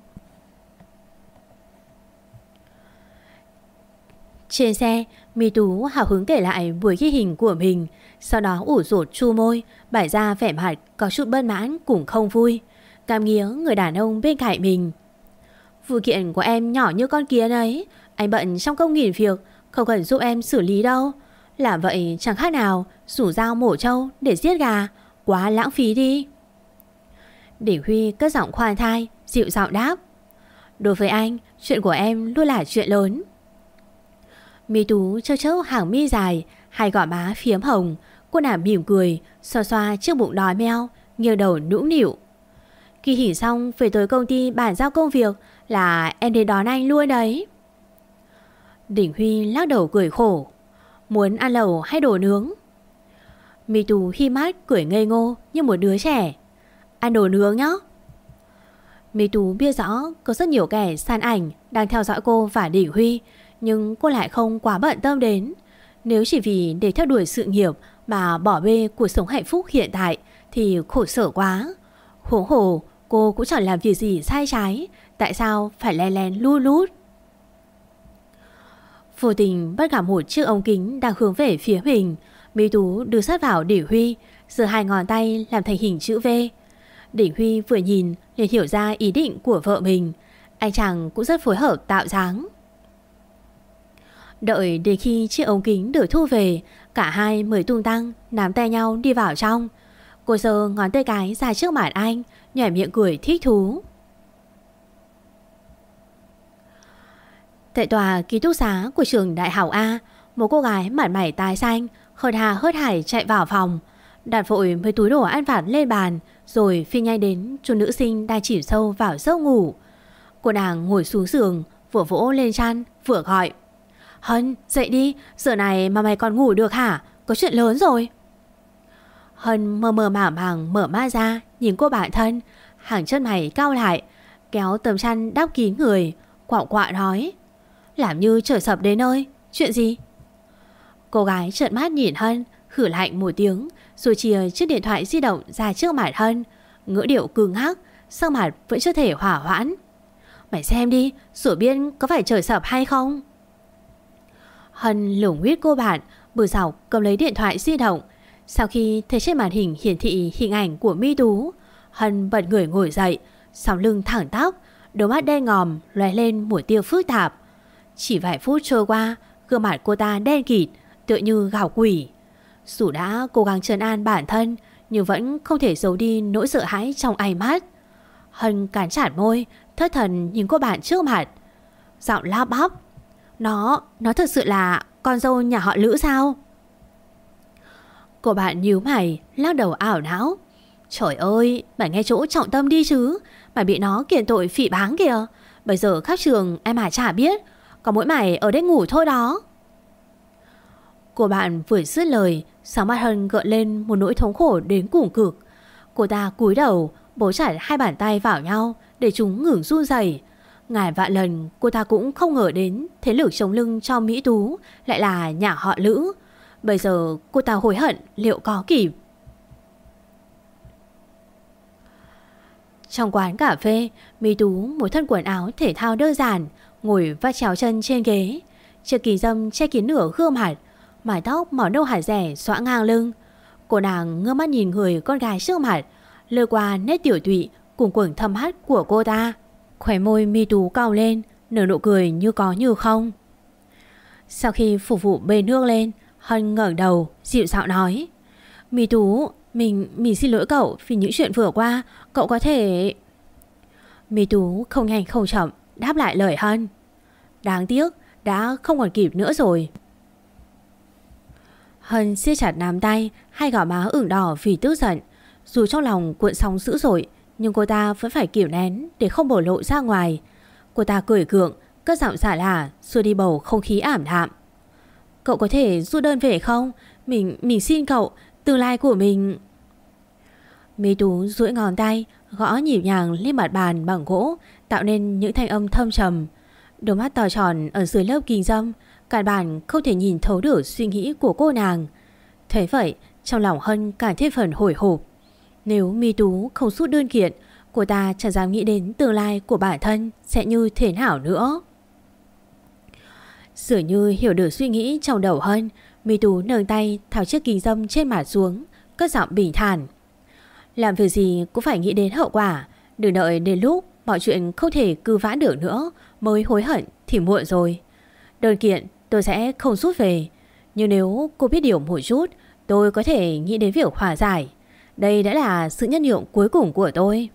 Trên xe, My Tú hào hứng kể lại buổi ghi hình của mình, sau đó ủ rột chu môi, bày ra vẻ mặt có chút bất mãn cũng không vui, cảm nghía người đàn ông bên cạnh mình. Vụ kiện của em nhỏ như con kiến ấy, anh bận trong công nghìn việc, không cần giúp em xử lý đâu. Làm vậy chẳng khác nào rủ dao mổ trâu để giết gà, quá lãng phí đi. Đỉnh Huy cất giọng khoan thai, dịu giọng đáp. Đối với anh, chuyện của em luôn là chuyện lớn. Mi Tú trơ trớ hàng mi dài, hai gò má phiếm hồng. Cô nàng mỉm cười, xoa xoa chiếc bụng đói meo, nghiêng đầu nũng nịu. Kỳ hỉ xong về tới công ty bàn giao công việc là em đến đón anh luôn đấy. Đỉnh Huy lắc đầu cười khổ. Muốn ăn lẩu hay đồ nướng? Mi Tú hi mắt cười ngây ngô như một đứa trẻ. Ăn đồ nướng nhá. Mi Tú biết rõ có rất nhiều kẻ săn ảnh đang theo dõi cô và Đỉnh Huy, nhưng cô lại không quá bận tâm đến. Nếu chỉ vì để theo đuổi sự nghiệp mà bỏ bê cuộc sống hạnh phúc hiện tại thì khổ sở quá. Huống hồ cô cũng chẳng làm việc gì sai trái, tại sao phải lén lén lu lút. Vô tình bắt gặp một chiếc ống kính đang hướng về phía mình. Mi Tú đưa sát vào Đỉnh Huy, giơ hai ngón tay làm thành hình chữ V. Đỉnh Huy vừa nhìn liền hiểu ra ý định của vợ mình. Anh chàng cũng rất phối hợp tạo dáng. Đợi đến khi chiếc ống kính được thu về, cả hai mới tung tăng nắm tay nhau đi vào trong. Cô giơ ngón tay cái ra trước mặt anh, nhoẻn miệng cười thích thú. Tại tòa ký túc xá của trường Đại học A, một cô gái mặt mày tái xanh hớt hà hớt hải chạy vào phòng, đặt vội mấy túi đồ ăn vặt lên bàn, rồi phi nhanh đến chỗ nữ sinh đang chìm sâu vào giấc ngủ. Cô nàng ngồi xuống giường, vừa vỗ lên chăn vừa gọi. Hân, dậy đi, giờ này mà mày còn ngủ được hả? Có chuyện lớn rồi. Hân mơ mơ màng màng mở mắt ra, nhìn cô bạn thân, hàng chân mày cau lại, kéo tấm chăn đắp kín người, quạo quạ nói. Làm như trời sập đến nơi, chuyện gì? Cô gái trợn mắt nhìn Hân, khử lạnh một tiếng, rồi chìa chiếc điện thoại di động ra trước mặt Hân, ngữ điệu cứng hắc, sắc mặt vẫn chưa thể hỏa hoãn. Mày xem đi, rồi biết có phải trời sập hay không? Hân lủng huyết cô bạn, bừa dọc cầm lấy điện thoại di động. Sau khi thấy trên màn hình hiển thị hình ảnh của Mi Tú, Hân bật người ngồi dậy, sóng lưng thẳng tắp, đôi mắt đen ngòm lóe lên một tia phức tạp. Chỉ vài phút trôi qua, gương mặt cô ta đen kịt, tựa như gào quỷ. Dù đã cố gắng trấn an bản thân, nhưng vẫn không thể giấu đi nỗi sợ hãi trong ánh mắt. Hân cắn chặt môi, thất thần nhìn cô bạn trước mặt, giọng lắp bắp. Nó thật sự là con dâu nhà họ Lữ sao? Cô bạn nhíu mày, lắc đầu ảo não. Trời ơi, mày nghe chỗ trọng tâm đi chứ. Mày bị nó kiện tội phỉ báng kìa. Bây giờ khắp trường em mà chả biết, có mỗi mày ở đây ngủ thôi đó. Cô bạn vừa dứt lời, sáng mắt Hân gợn lên một nỗi thống khổ đến cùng cực. Cô ta cúi đầu, bấu chặt hai bàn tay vào nhau để chúng ngừng run rẩy. Ngàn vạn lần cô ta cũng không ngờ đến thế lực chống lưng cho Mỹ Tú lại là nhà họ Lữ. Bây giờ cô ta hối hận liệu có kịp. Trong quán cà phê, Mỹ Tú một thân quần áo thể thao đơn giản, ngồi vắt chéo chân trên ghế. Chiếc kính râm che kín nửa gương mặt, mái tóc màu nâu hạt rẻ xõa ngang lưng. Cô nàng ngước mắt nhìn người con gái trước mặt, lướt qua nét tiểu tụy cùng quầng thâm hắt của cô ta. Khóe môi Mi Tú cau lên, nở nụ cười như có như không. Sau khi phục vụ bê nước lên, Hân ngẩng đầu dịu giọng nói. Mi Tú, mình xin lỗi cậu vì những chuyện vừa qua. Cậu có thể... Mi Tú không nhanh không chậm đáp lại lời Hân. Đáng tiếc, đã không còn kịp nữa rồi. Hân siết chặt nắm tay, hai gò má ửng đỏ vì tức giận. Dù trong lòng cuộn sóng dữ dội, nhưng cô ta vẫn phải kìm nén để không bộc lộ ra ngoài. Cô ta cười gượng, cất giọng xả lả, xua đi bầu không khí ảm đạm. Cậu có thể rút đơn về không? Mình xin cậu, tương lai của mình... Mi Tú duỗi ngón tay, gõ nhịp nhàng lên mặt bàn bằng gỗ, tạo nên những thanh âm thâm trầm. Đôi mắt to tròn ở dưới lớp kính râm, căn bản không thể nhìn thấu được suy nghĩ của cô nàng. Thế vậy, trong lòng Hân càng thêm phần hồi hộp. Nếu Mi Tú không rút đơn kiện, cô ta chẳng dám nghĩ đến tương lai của bản thân sẽ như thế nào nữa. Dường như hiểu được suy nghĩ trong đầu Hân, Mi Tú nâng tay tháo chiếc kính râm trên mặt xuống, cất giọng bình thản. Làm việc gì cũng phải nghĩ đến hậu quả, đừng đợi đến lúc mọi chuyện không thể cứ vãn được nữa, mới hối hận thì muộn rồi. Đơn kiện tôi sẽ không rút về, nhưng nếu cô biết điều một chút, tôi có thể nghĩ đến việc hòa giải. Đây đã là sự nhân nhượng cuối cùng của tôi.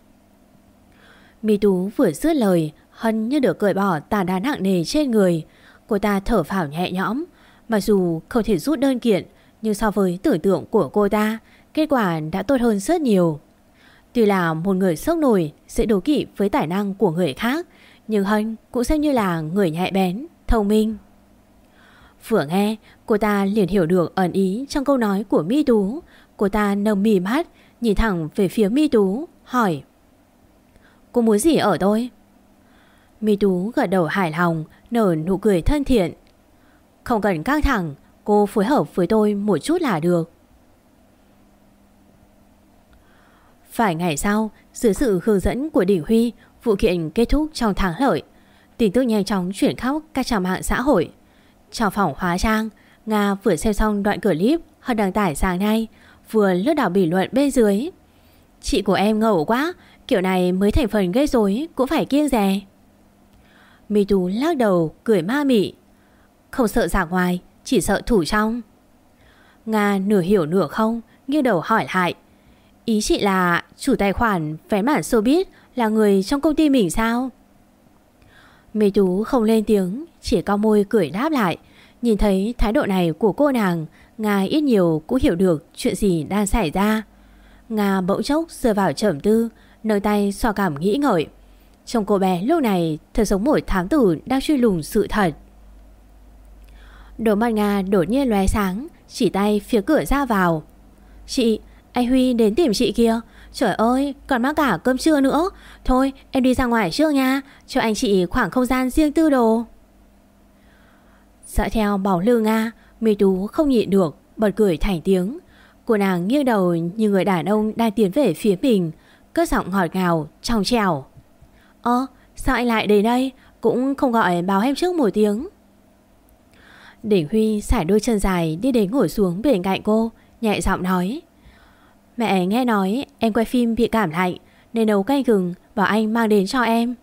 Mi Tú vừa dứt lời, Hân như được cởi bỏ tảng đá nặng nề trên người. Cô ta thở phào nhẹ nhõm. Mặc dù không thể rút đơn kiện, nhưng so với tưởng tượng của cô ta, kết quả đã tốt hơn rất nhiều. Tuy là một người sốc nổi sẽ đố kỵ với tài năng của người khác, nhưng Hân cũng xem như là người nhạy bén, thông minh. Vừa nghe, cô ta liền hiểu được ẩn ý trong câu nói của Mi Tú. Cô ta nâng mí mắt, nhìn thẳng về phía Mi Tú, hỏi: cô muốn gì ở tôi? Mi Tú gật đầu hài lòng, nở nụ cười thân thiện. Không cần căng thẳng, cô phối hợp với tôi một chút là được. Vài ngày sau, dưới sự hướng dẫn của Đình Huy, vụ kiện kết thúc trong thắng lợi. Tin tức nhanh chóng chuyển khắp các trang mạng xã hội. Trong phòng hóa trang, Nga vừa xem xong đoạn clip Hân đăng tải sáng nay, vừa lướt đảo bình luận bên dưới: chị của em ngầu quá, kiểu này mới thành phần gây rối cũng phải kiêng dè. Mi Tú lắc đầu cười ma mị: không sợ ra ngoài, chỉ sợ thủ trong. Nga nửa hiểu nửa không, nghiêng đầu hỏi lại: ý chị là chủ tài khoản vén màn showbiz là người trong công ty mình sao? Mi Tú không lên tiếng, chỉ cau môi cười đáp lại. Nhìn thấy thái độ này của cô nàng, Nga ít nhiều cũng hiểu được chuyện gì đang xảy ra. Nga bỗng chốc rơi vào trầm tư, nơi tay xoa cảm nghĩ ngợi. Trông cô bé lúc này thật giống một thám tử đang truy lùng sự thật. Đôi mắt Nga đột nhiên lóe sáng, chỉ tay phía cửa ra vào: chị, anh Huy đến tìm chị kia. Trời ơi, còn mắc cả cơm trưa nữa. Thôi em đi ra ngoài trước nha, cho anh chị khoảng không gian riêng tư đồ. Dõi theo bóng lưng Nga, Mi Tú không nhịn được bật cười thành tiếng. Cô nàng nghiêng đầu như người đàn ông đang tiến về phía mình, cất giọng ngọt ngào trong trẻo: sao anh lại đến đây, cũng không gọi báo em trước một tiếng. Đình Huy sải đôi chân dài đi đến ngồi xuống bên cạnh cô, nhẹ giọng nói: mẹ nghe nói em quay phim bị cảm lạnh nên nấu canh gừng bảo anh mang đến cho em.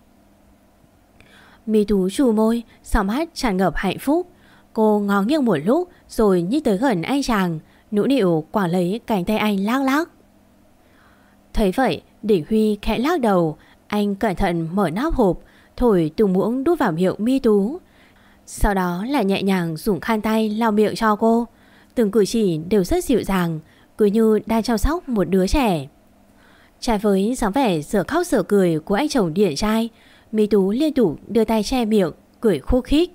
Mi Tú trù môi, sòng mắt tràn ngập hạnh phúc. Cô ngó nghiêng một lúc rồi nhích tới gần anh chàng, nũng nịu quàng lấy cánh tay anh lắc lắc. Thấy vậy, Đình Huy khẽ lắc đầu. Anh cẩn thận mở nắp hộp, thổi từng muỗng đút vào miệng Mi Tú. Sau đó lại nhẹ nhàng dùng khăn tay lau miệng cho cô. Từng cử chỉ đều rất dịu dàng, cứ như đang chăm sóc một đứa trẻ. Trái với dáng vẻ dở khóc dở cười của anh chồng điển trai, Mi Tú liên tục đưa tay che miệng, cười khúc khích.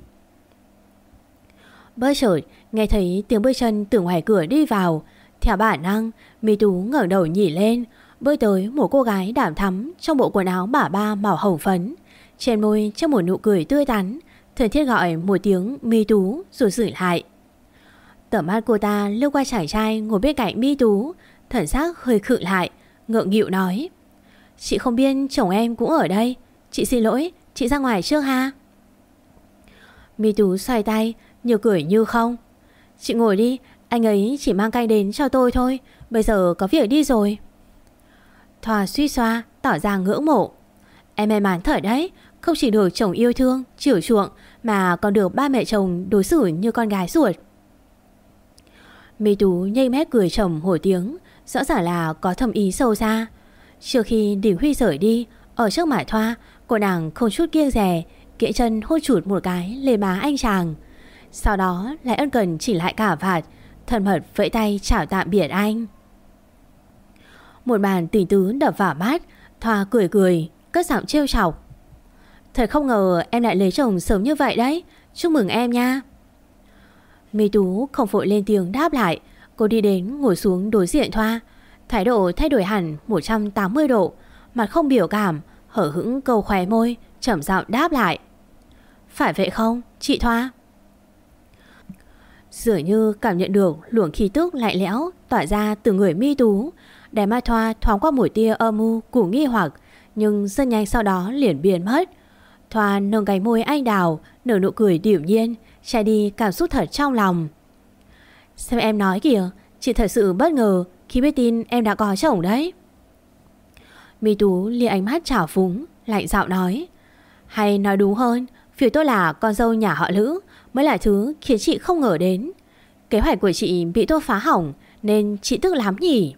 Bất chợt nghe thấy tiếng bước chân từ ngoài cửa đi vào. Theo bản năng, Mi Tú ngẩng đầu nhìn lên, bước tới một cô gái đạm thắm trong bộ quần áo bả ba màu hồng phấn, trên môi trong một nụ cười tươi tắn, thân thiết gọi một tiếng Mi Tú rồi dừng lại. Tầm mắt cô ta lướt qua chàng trai ngồi bên cạnh Mi Tú, thần sắc hơi khựng lại, ngượng nghịu nói: chị không biết chồng em cũng ở đây, chị xin lỗi, chị ra ngoài trước ha. Mi Tú xoay tay, như cười như không: chị ngồi đi, anh ấy chỉ mang canh đến cho tôi thôi, bây giờ có việc đi rồi. Thoa suy xoa tỏ ra ngưỡng mộ: em may mắn thật đấy, không chỉ được chồng yêu thương, chiều chuộng mà còn được ba mẹ chồng đối xử như con gái ruột. Mi Tú nhếch mép cười trầm một tiếng, rõ ràng là có thâm ý sâu xa. Trước khi Đình Huy rời đi, ở trước mặt Thoa, cô nàng không chút kiêng dè kệ chân hôn chụt một cái lên má anh chàng. Sau đó lại ân cần chỉ lại cả vạt, thân mật vẫy tay chào tạm biệt anh. Một màn tình tứ đập vào mắt, Thoa cười cười, cất giọng trêu chọc: thật không ngờ em lại lấy chồng sớm như vậy đấy, chúc mừng em nha. Mi Tú không vội lên tiếng đáp lại. Cô đi đến ngồi xuống đối diện Thoa, thái độ thay đổi hẳn 180 độ, mặt không biểu cảm, hở hững câu khóe môi, trầm giọng đáp lại: phải vậy không chị Thoa? Dường như cảm nhận được luồng khí tức lạnh lẽo tỏa ra từ người Mi Tú, đáy mắt Thoa thoáng qua một tia âm u của nghi hoặc, nhưng rất nhanh sau đó liền biến mất. Thoa nâng cánh môi anh đào, nở nụ cười điềm nhiên, che đi cảm xúc thật trong lòng. Xem em nói kìa, chị thật sự bất ngờ khi biết tin em đã có chồng đấy. Mi Tú lia ánh mắt trào phúng, lạnh giọng nói. Hay nói đúng hơn, việc tôi là con dâu nhà họ Lữ mới là thứ khiến chị không ngờ đến. Kế hoạch của chị bị tôi phá hỏng nên chị tức lắm nhỉ?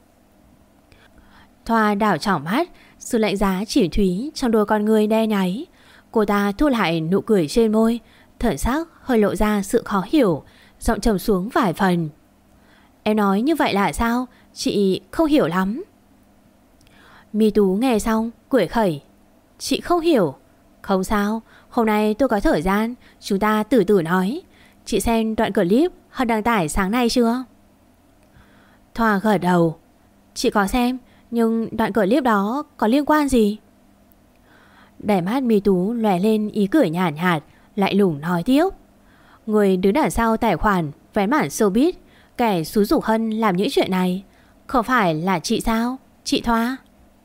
Thoa đảo tròng mắt, sự lạnh giá chỉ thúy trong đôi con người đen nháy. Cô ta thu lại nụ cười trên môi, thần sắc hơi lộ ra sự khó hiểu, giọng trầm xuống vài phần. Em nói như vậy là sao? Chị không hiểu lắm. Mi Tú nghe xong cười khẩy. Chị không hiểu? Không sao, hôm nay tôi có thời gian, chúng ta từ từ nói. Chị xem đoạn clip Hân đăng tải sáng nay chưa? Thoa gật đầu. Chị có xem, nhưng đoạn clip đó có liên quan gì? Đáy mắt Mi Tú lóe lên ý cười nhàn nhạt, lại lùng nói tiếp. Người đứng đằng sau tài khoản vén màn showbiz, kẻ xúi giục Hân làm những chuyện này, không phải là chị sao? Chị Thoa?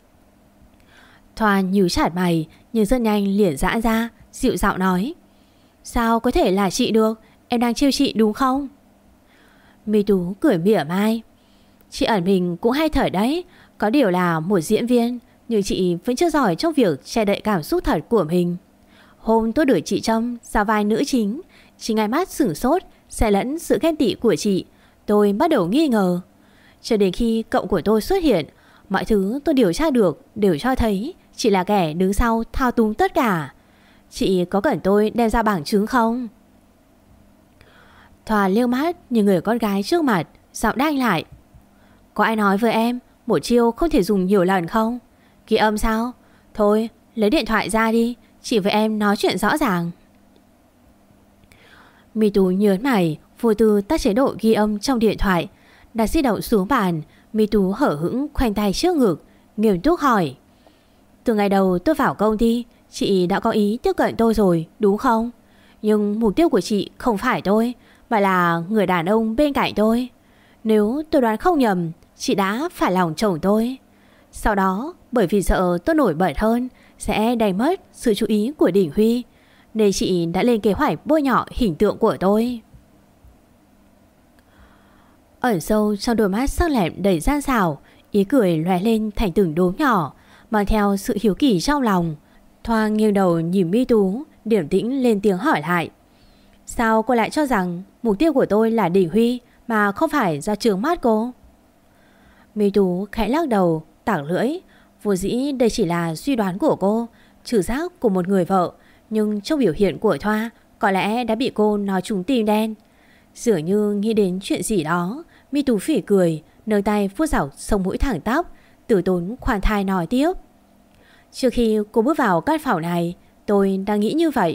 Thoa nhíu chặt mày, nhưng rất nhanh liền giãn ra, dịu giọng nói. Sao có thể là chị được? Em đang trêu chị đúng không? Mi Tú cười mỉa mai. Chị ẩn mình cũng hay thở đấy. Có điều là một diễn viên, nhưng chị vẫn chưa giỏi trong việc che đậy cảm xúc thật của mình. Hôm tôi đuổi chị Trâm ra vai nữ chính, chị ngay mắt sửng sốt, xen lẫn sự ghen tị của chị. Tôi bắt đầu nghi ngờ. Cho đến khi cậu của tôi xuất hiện, mọi thứ tôi điều tra được đều cho thấy chị là kẻ đứng sau thao túng tất cả. Chị có cần tôi đem ra bằng chứng không? Thoa liếc mắt như người con gái trước mặt, giọng đanh lại. Có ai nói với em một chiêu không thể dùng nhiều lần không? Ghi âm sao? Thôi lấy điện thoại ra đi, chị với em nói chuyện rõ ràng. Mi Tú nhớn mày, vô tư tắt chế độ ghi âm trong điện thoại, đặt di động xuống bàn. Mi Tú hở hững khoanh tay trước ngực, nghiêm túc hỏi. Từ ngày đầu tôi vào công ty, chị đã có ý tiếp cận tôi rồi đúng không? Nhưng mục tiêu của chị không phải tôi, mà là người đàn ông bên cạnh tôi. Nếu tôi đoán không nhầm, chị đã phải lòng chồng tôi. Sau đó bởi vì sợ tôi nổi bật hơn sẽ đánh mất sự chú ý của Đình Huy, nên chị đã lên kế hoạch bôi nhọ hình tượng của tôi. Ẩn sâu trong đôi mắt sắc lẹm đầy gian xảo, ý cười lóe lên thành từng đốm nhỏ, mang theo sự hiếu kỳ trong lòng. Thoa nghiêng đầu nhìn Mi Tú, điềm tĩnh lên tiếng hỏi lại. Sao cô lại cho rằng mục tiêu của tôi là Đình Huy mà không phải do trướng mắt cô? Mi Tú khẽ lắc đầu, tảng lưỡi. Vô dĩ đây chỉ là suy đoán của cô, trừ giác của một người vợ, nhưng trong biểu hiện của Thoa có lẽ đã bị cô nói trúng tim đen. Dường như nghĩ đến chuyện gì đó, Mi Tú phỉ cười, nâng tay vuốt dọc sống mũi thẳng tắp, từ tốn khoan thai nói tiếp. Trước khi cô bước vào căn phòng này, tôi đang nghĩ như vậy.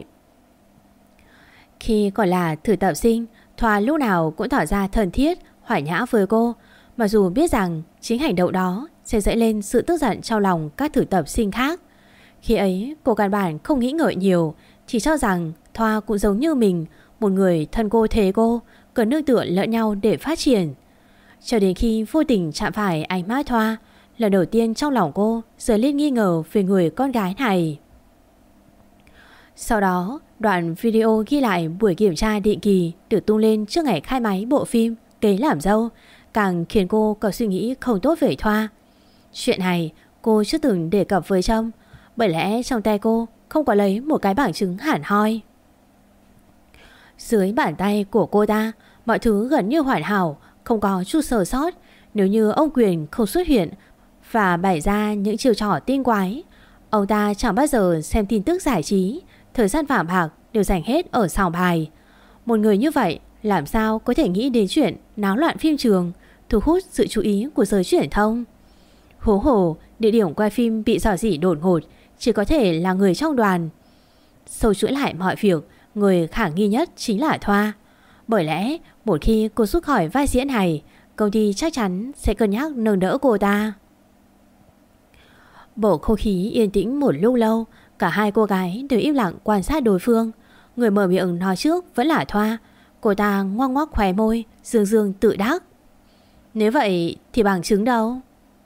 Khi còn là thử tập sinh, Thoa lúc nào cũng tỏ ra thân thiết, hòa nhã với cô, mặc dù biết rằng chính hành động đó sẽ dậy lên sự tức giận trong lòng các thử tập sinh khác. Khi ấy cô căn bản không nghĩ ngợi nhiều, chỉ cho rằng Thoa cũng giống như mình, một người thân cô thế cô, cần nương tựa lẫn nhau để phát triển. Cho đến khi vô tình chạm phải ánh mắt Thoa, lần đầu tiên trong lòng cô dấy lên nghi ngờ về người con gái này. Sau đó, đoạn video ghi lại buổi kiểm tra định kỳ được tung lên trước ngày khai máy bộ phim Kế Làm Dâu, càng khiến cô có suy nghĩ không tốt về Thoa. Chuyện này cô chưa từng đề cập với Trâm, bởi lẽ trong tay cô không có lấy một cái bằng chứng hẳn hoi. Dưới bàn tay của cô ta, mọi thứ gần như hoàn hảo, không có chút sơ sót. Nếu như ông Quyền không xuất hiện và bày ra những chiêu trò tinh quái, ông ta chẳng bao giờ xem tin tức giải trí, thời gian vàng bạc đều dành hết ở sòng bài. Một người như vậy làm sao có thể nghĩ đến chuyện náo loạn phim trường, thu hút sự chú ý của giới truyền thông. Hố hổ, địa điểm quay phim bị rò rỉ đột ngột, chỉ có thể là người trong đoàn. Sâu chuỗi lại mọi việc, người khả nghi nhất chính là Thoa. Bởi lẽ một khi cô rút khỏi vai diễn này, công ty chắc chắn sẽ cân nhắc nâng đỡ cô ta. Bầu không khí yên tĩnh một lúc lâu, cả hai cô gái đều im lặng quan sát đối phương. Người mở miệng nói trước vẫn là Thoa. Cô ta ngoắc ngoắc khóe môi, dương dương tự đắc. Nếu vậy thì bằng chứng đâu?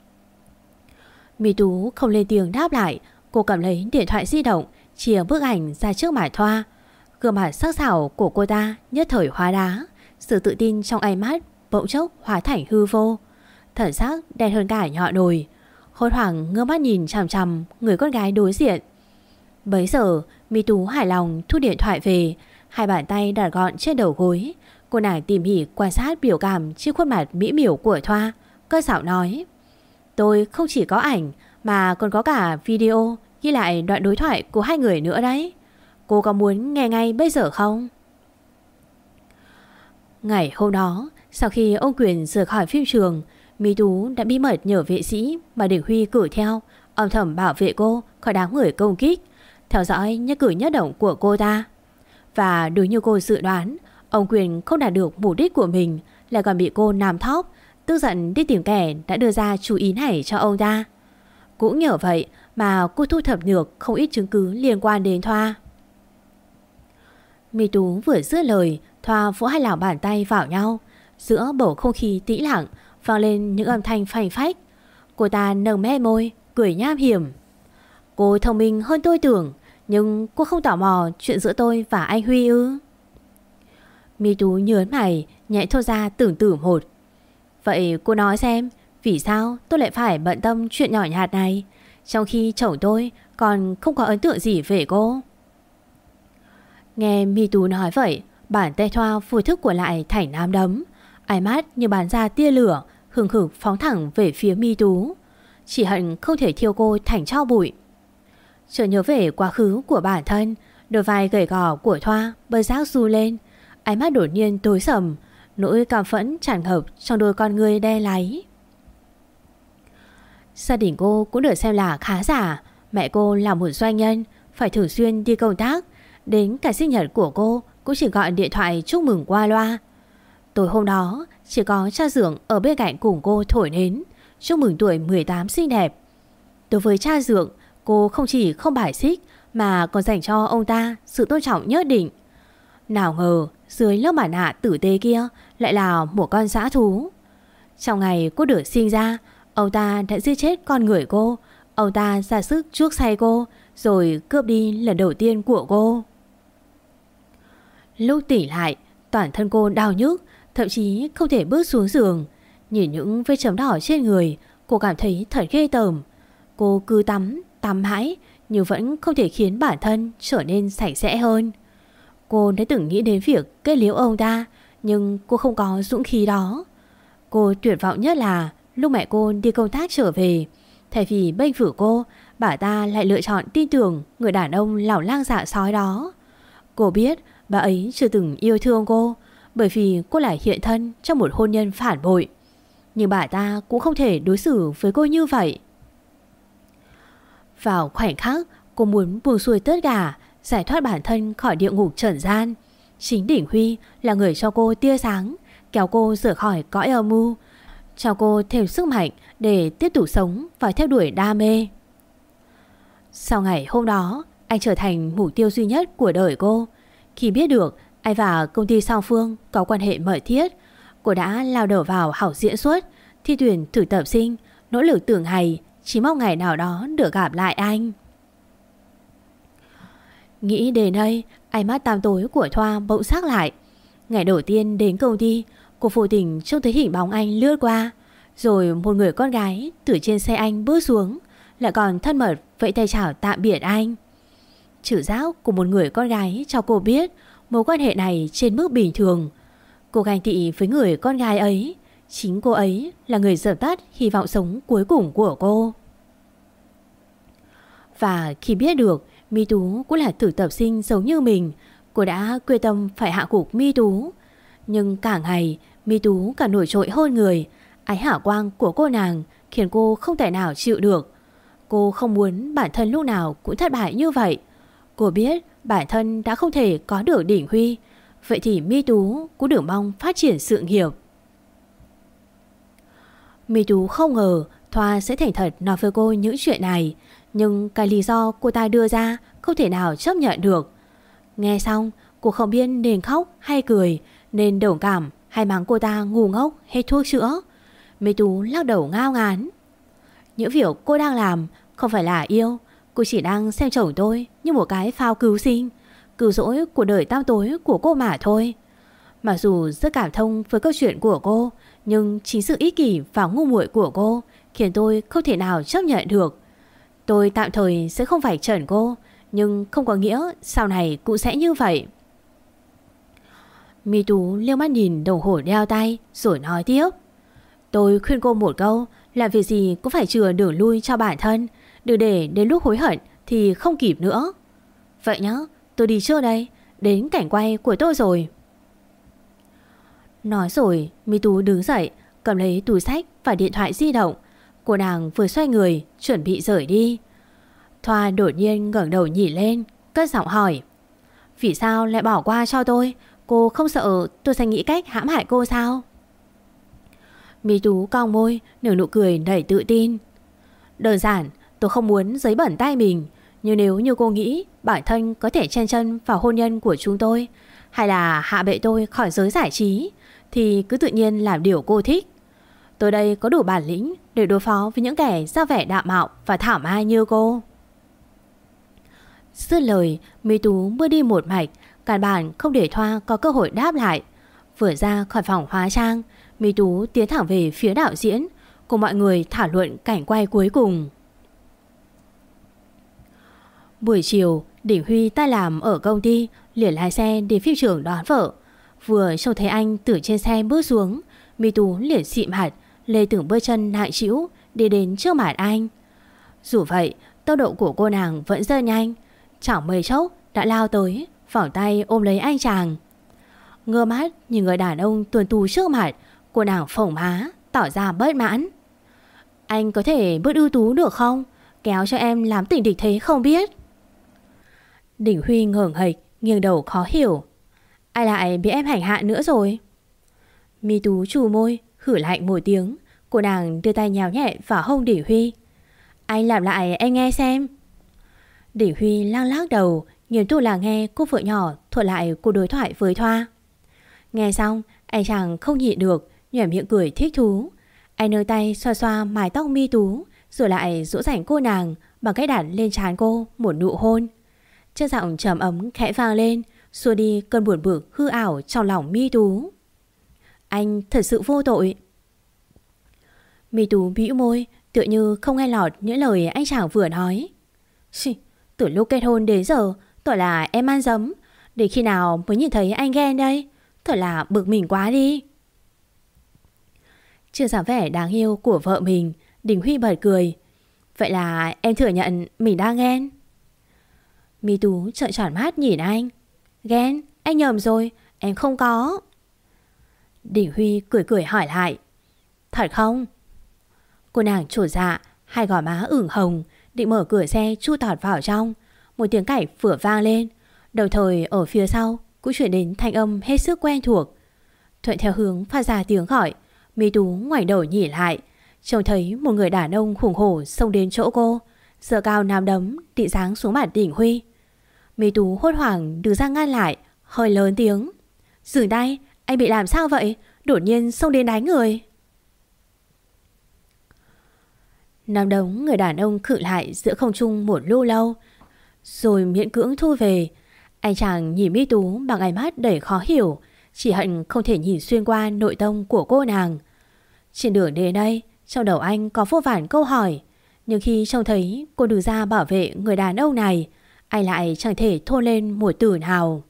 Mi Tú không lên tiếng đáp lại. Cô cầm lấy điện thoại di động, chìa bức ảnh ra trước mặt Thoa. Gương mặt sắc sảo của cô ta nhất thời hóa đá, sự tự tin trong ánh mắt bỗng chốc hóa thành hư vô. Thần sắc đen hơn cả nhọ đồi. hốt hoảng ngơ mắt nhìn chằm chằm người con gái đối diện. Bấy giờ Mi Tú hài lòng thu điện thoại về, hai bàn tay đặt gọn trên đầu gối. Cô nàng tỉ mỉ quan sát biểu cảm trên khuôn mặt mỹ miều của Thoa, cất giọng nói: tôi không chỉ có ảnh mà còn có cả video ghi lại đoạn đối thoại của hai người nữa đấy. Cô có muốn nghe ngay bây giờ không? Ngày hôm đó, sau khi ông Quyền rời khỏi phim trường, Mi Tú đã bí mật nhờ vệ sĩ mà Đình Huy cử theo, âm thầm bảo vệ cô khỏi đám người công kích, theo dõi nhất cử nhất động của cô ta. Và đúng như cô dự đoán, ông Quyền không đạt được mục đích của mình, lại còn bị cô làm thóp, tức giận đi tìm kẻ đã đưa ra chú ý này cho ông ta. Cũng nhờ vậy mà cô thu thập được không ít chứng cứ liên quan đến Thoa. Mi Tú vừa dứt lời, Thoa vỗ hai lòng bàn tay vào nhau. Giữa bầu không khí tĩnh lặng vang lên những âm thanh phanh phách. Cô ta nâng mé môi, cười nham hiểm. Cô thông minh hơn tôi tưởng, nhưng cô không tò mò chuyện giữa tôi và anh Huy ư? Mi Tú nhớn mày, nhẹ thốt ra tưởng tử một. Vậy cô nói xem, vì sao tôi lại phải bận tâm chuyện nhỏ nhặt này, trong khi chồng tôi còn không có ấn tượng gì về cô? Nghe Mi Tú nói vậy, bàn tay Thoa vô thức của lại thành nắm đấm, ánh mắt như bắn ra tia lửa, hừng hực phóng thẳng về phía Mi Tú. Chỉ hận không thể thiêu cô thành tro bụi. Chợt nhớ về quá khứ của bản thân, đôi vai gầy gò của Thoa bơi giác du lên, ánh mắt đột nhiên tối sầm, nỗi cảm phẫn tràn ngập trong đôi con ngươi đen láy. Gia đình cô cũng được xem là khá giả. Mẹ cô là một doanh nhân, phải thường xuyên đi công tác, đến cả sinh nhật của cô cũng chỉ gọi điện thoại chúc mừng qua loa. Tối hôm đó chỉ có cha Dượng ở bên cạnh cùng cô thổi nến chúc mừng tuổi 18 xinh đẹp. Đối với cha Dượng, cô không chỉ không bài xích mà còn dành cho ông ta sự tôn trọng nhất định. Nào ngờ dưới lớp mặt nạ tử tế kia lại là một con dã thú. Trong ngày cô được sinh ra, ông ta đã giết chết con người cô. Ông ta ra sức chuốc say cô, rồi cướp đi lần đầu tiên của cô. Lúc tỉnh lại, toàn thân cô đau nhức, thậm chí không thể bước xuống giường. Nhìn những vết chấm đỏ trên người, cô cảm thấy thật ghê tởm. Cô cứ tắm mãi, nhưng vẫn không thể khiến bản thân trở nên sạch sẽ hơn. Cô đã từng nghĩ đến việc kết liễu ông ta, nhưng cô không có dũng khí đó. Cô tuyệt vọng nhất là lúc mẹ cô đi công tác trở về, thay vì bênh vực cô, bà ta lại lựa chọn tin tưởng người đàn ông lão lang dạ sói đó. Cô biết bà ấy chưa từng yêu thương cô, bởi vì cô lại hiện thân trong một hôn nhân phản bội. Nhưng bà ta cũng không thể đối xử với cô như vậy. Vào khoảnh khắc cô muốn buông xuôi tất cả, giải thoát bản thân khỏi địa ngục trần gian, chính Đình Huy là người cho cô tia sáng, kéo cô rời khỏi cõi âm mưu, cho cô thêm sức mạnh để tiếp tục sống và theo đuổi đam mê. Sau ngày hôm đó, anh trở thành mục tiêu duy nhất của đời cô. Khi biết được anh và công ty song phương có quan hệ mật thiết, cô đã lao đầu vào học diễn xuất, thi tuyển thực tập sinh, nỗ lực từng ngày, chỉ mong ngày nào đó được gặp lại anh. Nghĩ đến đây, ánh mắt tăm tối của Thoa bỗng sắc lại. Ngày đầu tiên đến công ty, cô vô tình trông thấy hình bóng anh lướt qua, rồi một người con gái từ trên xe anh bước xuống, lại còn thân mật vẫy tay chào tạm biệt anh. Trực giác của một người con gái cho cô biết mối quan hệ này trên mức bình thường. Cô ganh tị với người con gái ấy. Chính cô ấy là người dập tắt hy vọng sống cuối cùng của cô. Và khi biết được Mi Tú cũng là thực tập sinh giống như mình, cô đã quyết tâm phải hạ gục Mi Tú. Nhưng cả ngày Mi Tú càng nổi trội hơn người. Ánh hào quang của cô nàng khiến cô không thể nào chịu được. Cô không muốn bản thân lúc nào cũng thất bại như vậy. Cô biết bản thân đã không thể có được Đình Huy, vậy thì Mi Tú cũng được mong phát triển sự nghiệp. Mi Tú không ngờ Thoa sẽ thành thật nói với cô những chuyện này, nhưng cái lý do cô ta đưa ra không thể nào chấp nhận được. Nghe xong, cô không biết nên khóc hay cười, nên đồng cảm hay mắng cô ta ngu ngốc hết thuốc chữa. Mi Tú lắc đầu ngao ngán. Những việc cô đang làm không phải là yêu, cô chỉ đang xem chồng tôi như một cái phao cứu sinh, cứu rỗi của đời tăm tối của cô mà thôi. Mặc dù rất cảm thông với câu chuyện của cô, nhưng chính sự ích kỷ và ngu muội của cô khiến tôi không thể nào chấp nhận được. Tôi tạm thời sẽ không phải trần cô, nhưng không có nghĩa sau này cũng sẽ như vậy. Mi Tú liếc mắt nhìn đồng hồ đeo tay rồi nói tiếp. Tôi khuyên cô một câu, làm việc gì cũng phải chừa đường lui cho bản thân, đừng để đến lúc hối hận thì không kịp nữa. Vậy nhá, tôi đi trước đây, đến cảnh quay của tôi rồi. Nói rồi, Mi Tú đứng dậy, cầm lấy túi xách và điện thoại di động. Cô nàng vừa xoay người, chuẩn bị rời đi. Thoa đột nhiên ngẩng đầu nhìn lên, cất giọng hỏi. Vì sao lại bỏ qua cho tôi? Cô không sợ tôi sẽ nghĩ cách hãm hại cô sao? Mi Tú cong môi, nở nụ cười đầy tự tin. Đơn giản, tôi không muốn giấy bẩn tay mình. Nhưng nếu như cô nghĩ bản thân có thể chen chân vào hôn nhân của chúng tôi, hay là hạ bệ tôi khỏi giới giải trí, thì cứ tự nhiên làm điều cô thích. Tôi đây có đủ bản lĩnh để đối phó với những kẻ ra vẻ đạm mạo và thảo mai như cô. Dứt lời, Mi Tú bước đi một mạch, căn bản không để Thoa có cơ hội đáp lại. Vừa ra khỏi phòng hóa trang, Mi Tú tiến thẳng về phía đạo diễn, cùng mọi người thảo luận cảnh quay cuối cùng. Buổi chiều, Đỉnh Huy ta làm ở công ty, liền lái xe đến phim trường đón vợ. Vừa trông thấy anh từ trên xe bước xuống, Mi Tú liền xịm hạt, lê từng bước chân nặng trĩu đi đến trước mặt anh. Dù vậy, tốc độ của cô nàng vẫn rất nhanh, chẳng mấy chốc đã lao tới, vòng tay ôm lấy anh chàng. Ngơ mắt nhìn người đàn ông tuần tú trước mặt, cô nàng phồng má, tỏ ra bất mãn. Anh có thể bớt ưu tú được không? Kéo cho em làm tình địch thế không biết. Đỉnh Huy ngẩng hệch, nghiêng đầu khó hiểu. Ai lại bị em hành hạ nữa rồi? Mi Tú trù môi, hử lạnh một tiếng. Cô nàng đưa tay nhào nhẹ vào hông Đỉnh Huy. Anh làm lại em nghe xem. Đỉnh Huy lắc lắc đầu, nghiêm túc là nghe cô vợ nhỏ thuật lại cuộc đối thoại với Thoa. Nghe xong, anh chàng không nhịn được, nhoẻn miệng cười thích thú. Anh nâng tay xoa xoa mái tóc Mi Tú, rồi lại dỗ dành cô nàng bằng cách đặt lên trán cô một nụ hôn. Chất giọng trầm ấm khẽ vang lên, xua đi cơn buồn bực hư ảo trong lòng Mi Tú. Anh thật sự vô tội. Mi Tú bĩu môi, tựa như không nghe lọt những lời anh chàng vừa nói. Từ lúc kết hôn đến giờ, tội là em ăn dấm. Để khi nào mới nhìn thấy anh ghen đây? Thật là bực mình quá đi. Chưa dám vẻ đáng yêu của vợ mình, Đình Huy bật cười. Vậy là em thừa nhận mình đang ghen? Mi Tú trợn tròn mắt nhìn anh. Ghen? Anh nhầm rồi, em không có. Đình Huy cười cười hỏi lại. Thật không? Cô nàng chột dạ, hai gò má ửng hồng, định mở cửa xe chui tọt vào trong. Một tiếng cạch vừa vang lên, đồng thời ở phía sau cũng chuyển đến thanh âm hết sức quen thuộc. Thuận theo hướng phát ra tiếng gọi, Mi Tú ngoảnh đầu nhìn lại, trông thấy một người đàn ông hùng hổ xông đến chỗ cô, giơ cao nắm đấm định giáng xuống mặt Đỉnh Huy. Mi Tú hốt hoảng đứng ra ngăn lại, hơi lớn tiếng. Dừng tay, anh bị làm sao vậy? Đột nhiên xông đến đánh người. Nắm đấm người đàn ông khựng lại giữa không trung một lúc lâu, rồi miễn cưỡng thu về. Anh chàng nhìn Mi Tú bằng ánh mắt đầy khó hiểu, chỉ hận không thể nhìn xuyên qua nội tâm của cô nàng. Trên đường đến đây, trong đầu anh có vô vàn câu hỏi, nhưng khi trông thấy cô đứng ra bảo vệ người đàn ông này, anh lại chẳng thể thốt lên một từ nào.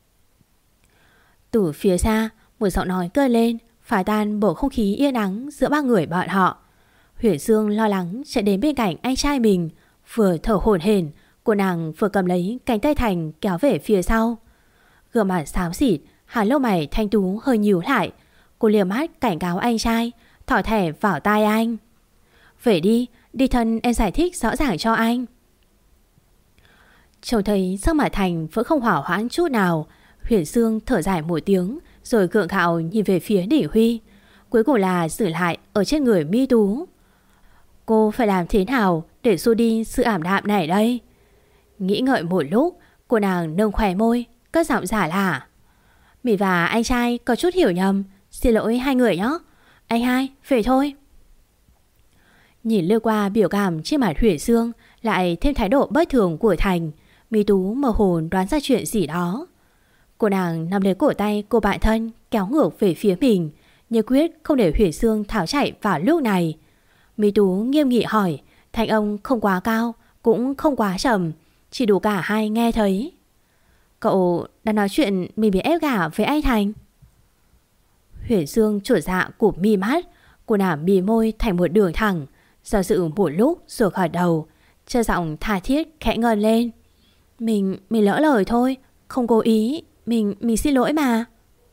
Từ phía xa, một giọng nói cất lên, phá tan bầu không khí yên ắng giữa ba người bọn họ. Huyền Dương lo lắng chạy đến bên cạnh anh trai mình, vừa thở hổn hển, cô nàng vừa cầm lấy cánh tay Thành kéo về phía sau. Gương mặt xám xịt, hàng lông mày thanh tú hơi nhíu lại. Cô liếc mắt cảnh cáo anh trai, thỏ thẻ vào tai anh. Về đi, đi thân em giải thích rõ ràng cho anh. Trông thấy sắc mặt Thành vẫn không hỏa hoãn chút nào, Huyền Dương thở dài một tiếng, rồi gượng gạo nhìn về phía Đỉnh Huy. Cuối cùng là xử lại ở trên người Mi Tú. Cô phải làm thế nào để xua đi sự ảm đạm này đây? Nghĩ ngợi một lúc, cô nàng nâng khóe môi, cất giọng giả lả. Mị và anh trai có chút hiểu nhầm, xin lỗi hai người nhé. Anh hai, về thôi. Nhìn lướt qua biểu cảm trên mặt Huyền Dương, lại thêm thái độ bất thường của Thành, Mi Tú mơ hồ đoán ra chuyện gì đó. Cô nàng nắm lấy cổ tay cô bạn thân kéo ngược về phía mình, như quyết không để Huyền Dương tháo chạy vào lúc này. Mỹ Tú nghiêm nghị hỏi, thanh âm không quá cao, cũng không quá trầm, chỉ đủ cả hai nghe thấy. Cậu đang nói chuyện mình bị ép gả với anh Thành? Huyền Dương chột dạ cụp mi mắt, cô nàng mí môi thành một đường thẳng, do dự một lúc rồi gật đầu, chất giọng tha thiết khẽ ngân lên. Mình lỡ lời thôi, không cố ý, mình xin lỗi mà.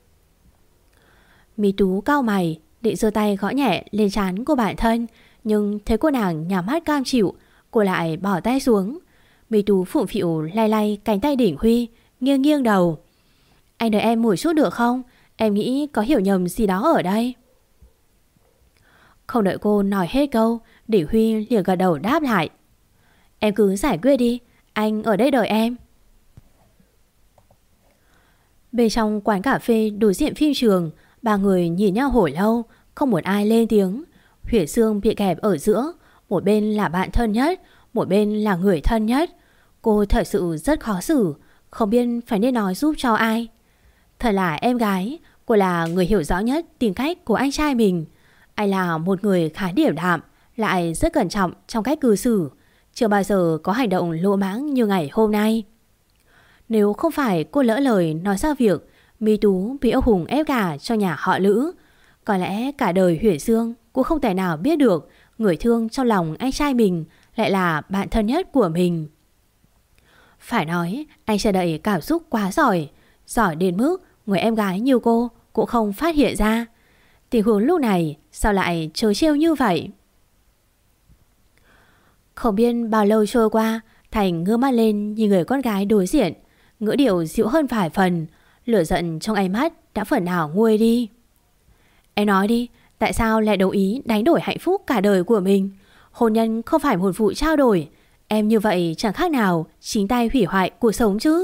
Mỹ Tú cau mày, định giơ tay gõ nhẹ lên trán của bản thân, nhưng thấy cô nàng nhắm mắt cam chịu, cô lại bỏ tay xuống. Mỹ Tú phụng phịu lay lay cánh tay Đỉnh Huy, nghiêng nghiêng đầu. Anh đợi em một chút được không? Em nghĩ có hiểu nhầm gì đó ở đây. Không đợi cô nói hết câu, Đỉnh Huy liền gật đầu đáp lại. Em cứ giải quyết đi, anh ở đây đợi em. Bên trong quán cà phê đối diện phim trường, ba người nhìn nhau hồi lâu, không một ai lên tiếng. Huyền Dương bị kẹp ở giữa, một bên là bạn thân nhất, một bên là người thân nhất. Cô thật sự rất khó xử, không biết phải nên nói giúp cho ai. Thật là em gái, cô là người hiểu rõ nhất tính cách của anh trai mình. Anh là một người khá điềm đạm, lại rất cẩn trọng trong cách cư xử, chưa bao giờ có hành động lỗ mãng như ngày hôm nay. Nếu không phải cô lỡ lời nói ra việc Mỹ Tú bị ông Hùng ép gả cho nhà họ Lữ, có lẽ cả đời Huyền Dương cũng không thể nào biết được người thương trong lòng anh trai mình lại là bạn thân nhất của mình. Phải nói anh che đậy cảm xúc quá giỏi, giỏi đến mức người em gái như cô cũng không phát hiện ra. Tình huống lúc này sao lại trớ trêu như vậy? Không biết bao lâu trôi qua, Thành ngước mắt lên nhìn người con gái đối diện, ngữ điệu dịu hơn vài phần, lửa giận trong ánh mắt đã phần nào nguôi đi. Em nói đi, tại sao lại đồng ý đánh đổi hạnh phúc cả đời của mình? Hôn nhân không phải một vụ trao đổi, em như vậy chẳng khác nào chính tay hủy hoại cuộc sống chứ.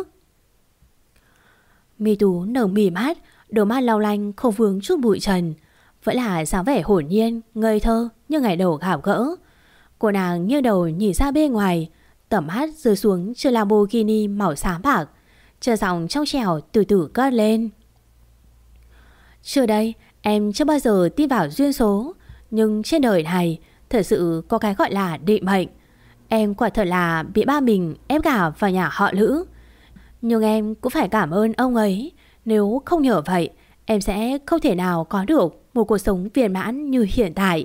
Mi Tú nở mỉ mắt, đôi mắt long lanh không vướng chút bụi trần, vẫn là dáng vẻ hồn nhiên, ngây thơ như ngày đầu gặp gỡ. Cô nàng nghiêng đầu nhìn ra bên ngoài, tầm mắt rơi xuống chiếc Lamborghini màu xám bạc, chờ giọng trong trẻo từ từ cất lên. Trước đây em chưa bao giờ tin vào duyên số, nhưng trên đời này thật sự có cái gọi là định mệnh. Em quả thật là bị ba mình ép gả vào nhà họ Lữ, nhưng em cũng phải cảm ơn ông ấy. Nếu không nhờ vậy, em sẽ không thể nào có được một cuộc sống viên mãn như hiện tại.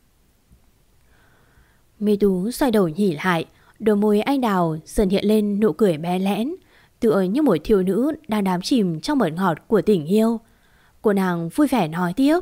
Mi Tú xoay đầu nhìn lại, đôi môi anh đào dần hiện lên nụ cười bé lẽn, tựa như một thiếu nữ đang đắm chìm trong mật ngọt của tình yêu. Cô nàng vui vẻ nói tiếp.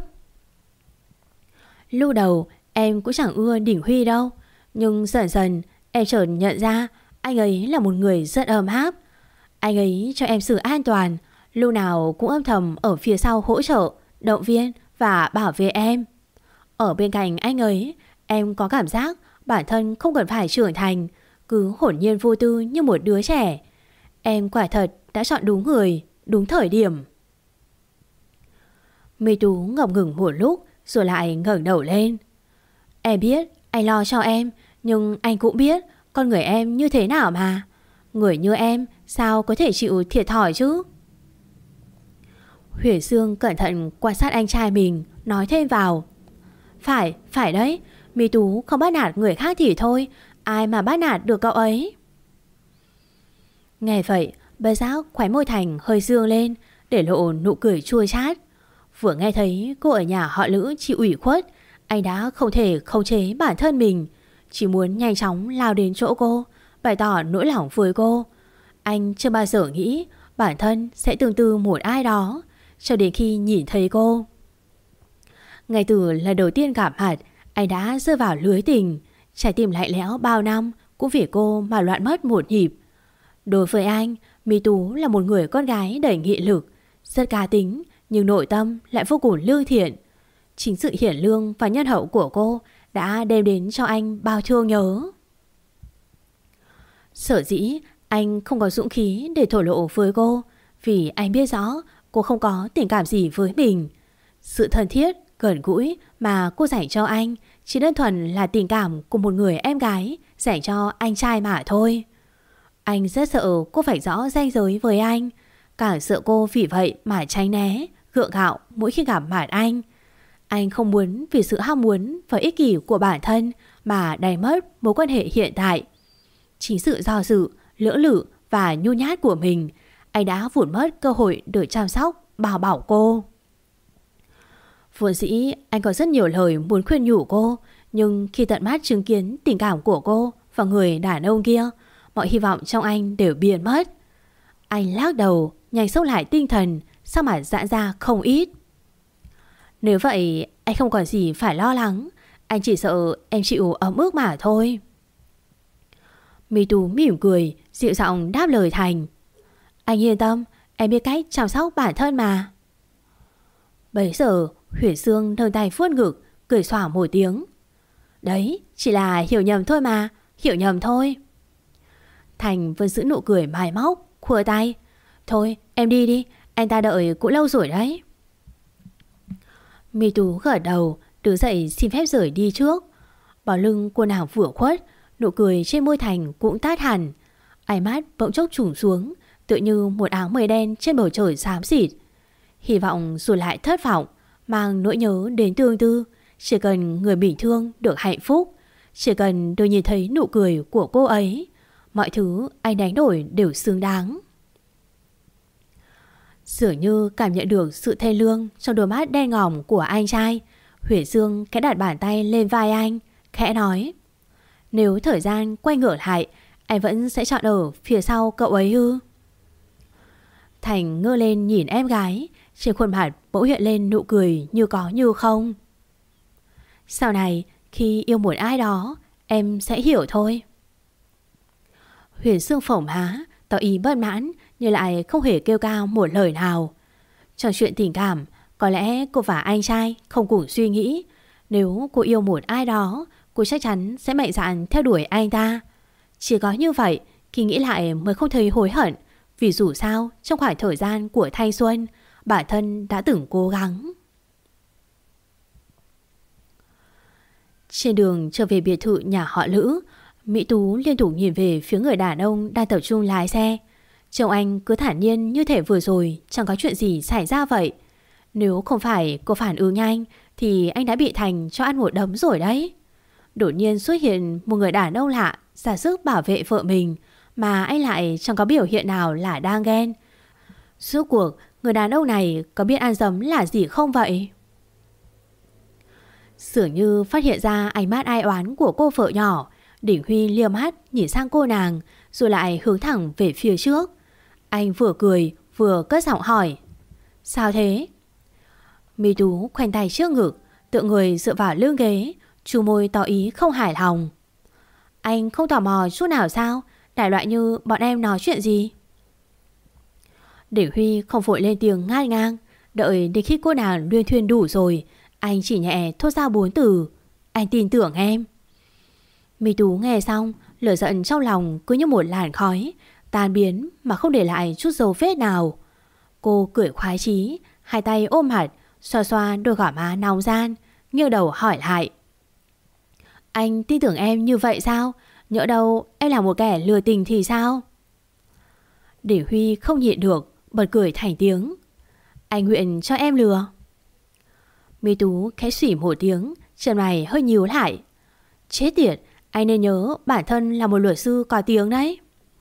Lúc đầu em cũng chẳng ưa Đỉnh Huy đâu, nhưng dần dần em chợt nhận ra anh ấy là một người rất ấm áp. Anh ấy cho em sự an toàn, lúc nào cũng âm thầm ở phía sau hỗ trợ, động viên và bảo vệ em. Ở bên cạnh anh ấy, em có cảm giác bản thân không cần phải trưởng thành, cứ hồn nhiên vô tư như một đứa trẻ. Em quả thật đã chọn đúng người, đúng thời điểm. Mi Tú ngập ngừng một lúc rồi lại ngẩng đầu lên. Em biết anh lo cho em, nhưng anh cũng biết con người em như thế nào mà. Người như em sao có thể chịu thiệt thòi chứ? Huyền Dương cẩn thận quan sát anh trai mình, nói thêm vào. Phải đấy, Mi Tú không bắt nạt người khác thì thôi, ai mà bắt nạt được cậu ấy. Nghe vậy, bất giác khóe môi Thành hơi dương lên, để lộ nụ cười chua chát. Vừa nghe thấy cô ở nhà họ Lữ chịu ủy khuất, anh đã không thể khống chế bản thân mình, chỉ muốn nhanh chóng lao đến chỗ cô, bày tỏ nỗi lòng với cô. Anh chưa bao giờ nghĩ bản thân sẽ tương tư một ai đó, cho đến khi nhìn thấy cô. Ngay từ lần đầu tiên gặp mặt, anh đã rơi vào lưới tình, trái tim lạnh lẽo bao năm cũng vì cô mà loạn mất một nhịp. Đối với anh, Mi Tú là một người con gái đầy nghị lực, rất cá tính, nhưng nội tâm lại vô cùng lương thiện. Chính sự hiển lương và nhân hậu của cô đã đem đến cho anh bao thương nhớ. Sở dĩ anh không có dũng khí để thổ lộ với cô, vì anh biết rõ cô không có tình cảm gì với mình. Sự thân thiết, gần gũi mà cô dành cho anh chỉ đơn thuần là tình cảm của một người em gái dành cho anh trai mà thôi. Anh rất sợ cô phải rõ ranh giới với anh, càng sợ cô vì vậy mà tránh né, gượng gạo mỗi khi gặp mặt anh. Anh không muốn vì sự ham muốn và ích kỷ của bản thân mà đánh mất mối quan hệ hiện tại. Chính sự do dự, lưỡng lự và nhu nhát của mình, anh đã vụn mất cơ hội được chăm sóc, bảo bảo cô. Vốn dĩ anh có rất nhiều lời muốn khuyên nhủ cô, nhưng khi tận mắt chứng kiến tình cảm của cô và người đàn ông kia, mọi hy vọng trong anh đều biến mất. Anh lắc đầu, nhanh xốc lại tinh thần, sắc mặt giãn ra không ít. Nếu vậy, anh không còn gì phải lo lắng. Anh chỉ sợ em chịu ấm ức mà thôi. My Tú mỉm cười, dịu giọng đáp lời Thành. Anh yên tâm, em biết cách chăm sóc bản thân mà. Bấy giờ Huyền Sương nâng tay vuốt ngực, cười xòa một tiếng. Đấy, chỉ là hiểu nhầm thôi mà, hiểu nhầm thôi. Thành vẫn giữ nụ cười mài móc, khua tay. Thôi em đi đi, anh ta đợi cũng lâu rồi đấy. My Tú gật đầu, đứng dậy xin phép rời đi trước. Bỏ lưng cô nàng vừa khuất, nụ cười trên môi Thành cũng tát hẳn. Ánh mắt bỗng chốc trùng xuống, tựa như một áng mây đen trên bầu trời xám xịt. Hy vọng rồi lại thất vọng, mang nỗi nhớ đến tương tư. Chỉ cần người bị thương được hạnh phúc, chỉ cần được nhìn thấy nụ cười của cô ấy, mọi thứ anh đánh đổi đều xứng đáng. Dường như cảm nhận được sự thê lương trong đôi mắt đen ngòm của anh trai, Huyền Dương khẽ đặt bàn tay lên vai anh, khẽ nói. Nếu thời gian quay ngược lại, anh vẫn sẽ chọn ở phía sau cậu ấy ư? Thành ngơ lên nhìn em gái, trên khuôn mặt bỗng hiện lên nụ cười như có như không. Sau này khi yêu một ai đó, em sẽ hiểu thôi. Huyền Dương phổng má, tỏ ý bất mãn, nhưng lại không hề kêu cao một lời nào. Trong chuyện tình cảm, có lẽ cô và anh trai không cùng suy nghĩ. Nếu cô yêu một ai đó, cô chắc chắn sẽ mạnh dạn theo đuổi anh ta. Chỉ có như vậy, khi nghĩ lại mới không thấy hối hận. Vì dù sao, trong khoảng thời gian của thanh xuân, bản thân đã từng cố gắng. Trên đường trở về biệt thự nhà họ Lữ, Mỹ Tú liên tục nhìn về phía người đàn ông đang tập trung lái xe. Chồng anh cứ thản nhiên như thể vừa rồi chẳng có chuyện gì xảy ra vậy. Nếu không phải cô phản ứng nhanh thì anh đã bị Thành cho ăn một đấm rồi đấy. Đột nhiên xuất hiện một người đàn ông lạ ra sức bảo vệ vợ mình, mà anh lại chẳng có biểu hiện nào là đang ghen. Rốt cuộc người đàn ông này có biết ăn dấm là gì không vậy? Dường như phát hiện ra ánh mắt ai oán của cô vợ nhỏ, Đỉnh Huy liếc mắt nhìn sang cô nàng, rồi lại hướng thẳng về phía trước. Anh vừa cười vừa cất giọng hỏi. Sao thế? My Tú khoanh tay trước ngực, tựa người dựa vào lưng ghế, chu môi tỏ ý không hài lòng. Anh không tò mò chút nào sao? Đại loại như bọn em nói chuyện gì? Đỉnh Huy không vội lên tiếng ngang ngang. Đợi đến khi cô nàng luyên thuyên đủ rồi, anh chỉ nhẹ thốt ra 4 từ. Anh tin tưởng em. My Tú nghe xong, lửa giận trong lòng cứ như một làn khói tan biến mà không để lại chút dấu vết nào. Cô cười khoái chí, hai tay ôm hạt, xoa xoa đôi gò má nóng gian, nghiêng đầu hỏi lại. Anh tin tưởng em như vậy sao? Nhỡ đâu em là một kẻ lừa tình thì sao? Để Huy không nhịn được, bật cười thành tiếng. Anh nguyện cho em lừa. My Tú khẽ xỉ một tiếng, chân mày hơi nhíu lại. Chết tiệt, anh nên nhớ bản thân là một luật sư có tiếng đấy.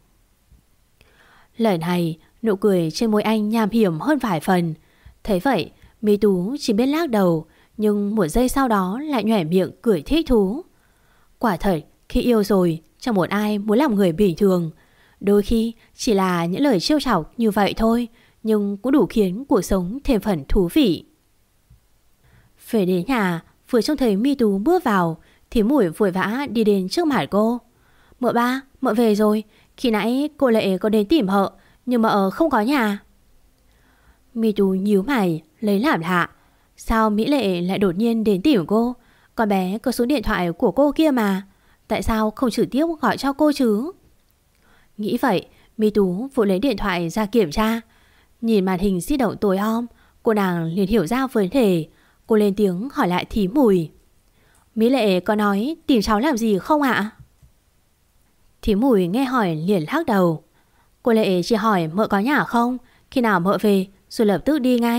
Lời này, nụ cười trên môi anh nham hiểm hơn vài phần. Thấy vậy, My Tú chỉ biết lắc đầu, nhưng một giây sau đó lại nhoẻn miệng cười thích thú. Quả thật, khi yêu rồi, chẳng một ai muốn làm người bình thường. Đôi khi chỉ là những lời trêu chọc như vậy thôi, nhưng cũng đủ khiến cuộc sống thêm phần thú vị. Về đến nhà, vừa trông thấy My Tú bước vào, thì Mủi vội vã đi đến trước mặt cô. Mợ ba, mợ về rồi. Khi nãy cô Lệ có đến tìm mợ, nhưng mợ không có nhà. My Tú nhíu mày, lấy làm lạ. Sao Mỹ Lệ lại đột nhiên đến tìm cô? Con bé có số điện thoại của cô kia mà. Tại sao không trực tiếp gọi cho cô chứ? Nghĩ vậy, My Tú vội lấy điện thoại ra kiểm tra. Nhìn màn hình di động tối om, cô nàng liền hiểu ra vấn đề. Cô lên tiếng hỏi lại thím Mùi. Mỹ Lệ có nói tìm cháu làm gì không ạ? Thím Mùi nghe hỏi liền lắc đầu. Cô Lệ chỉ hỏi mợ có nhà không, khi nào mợ về rồi lập tức đi ngay.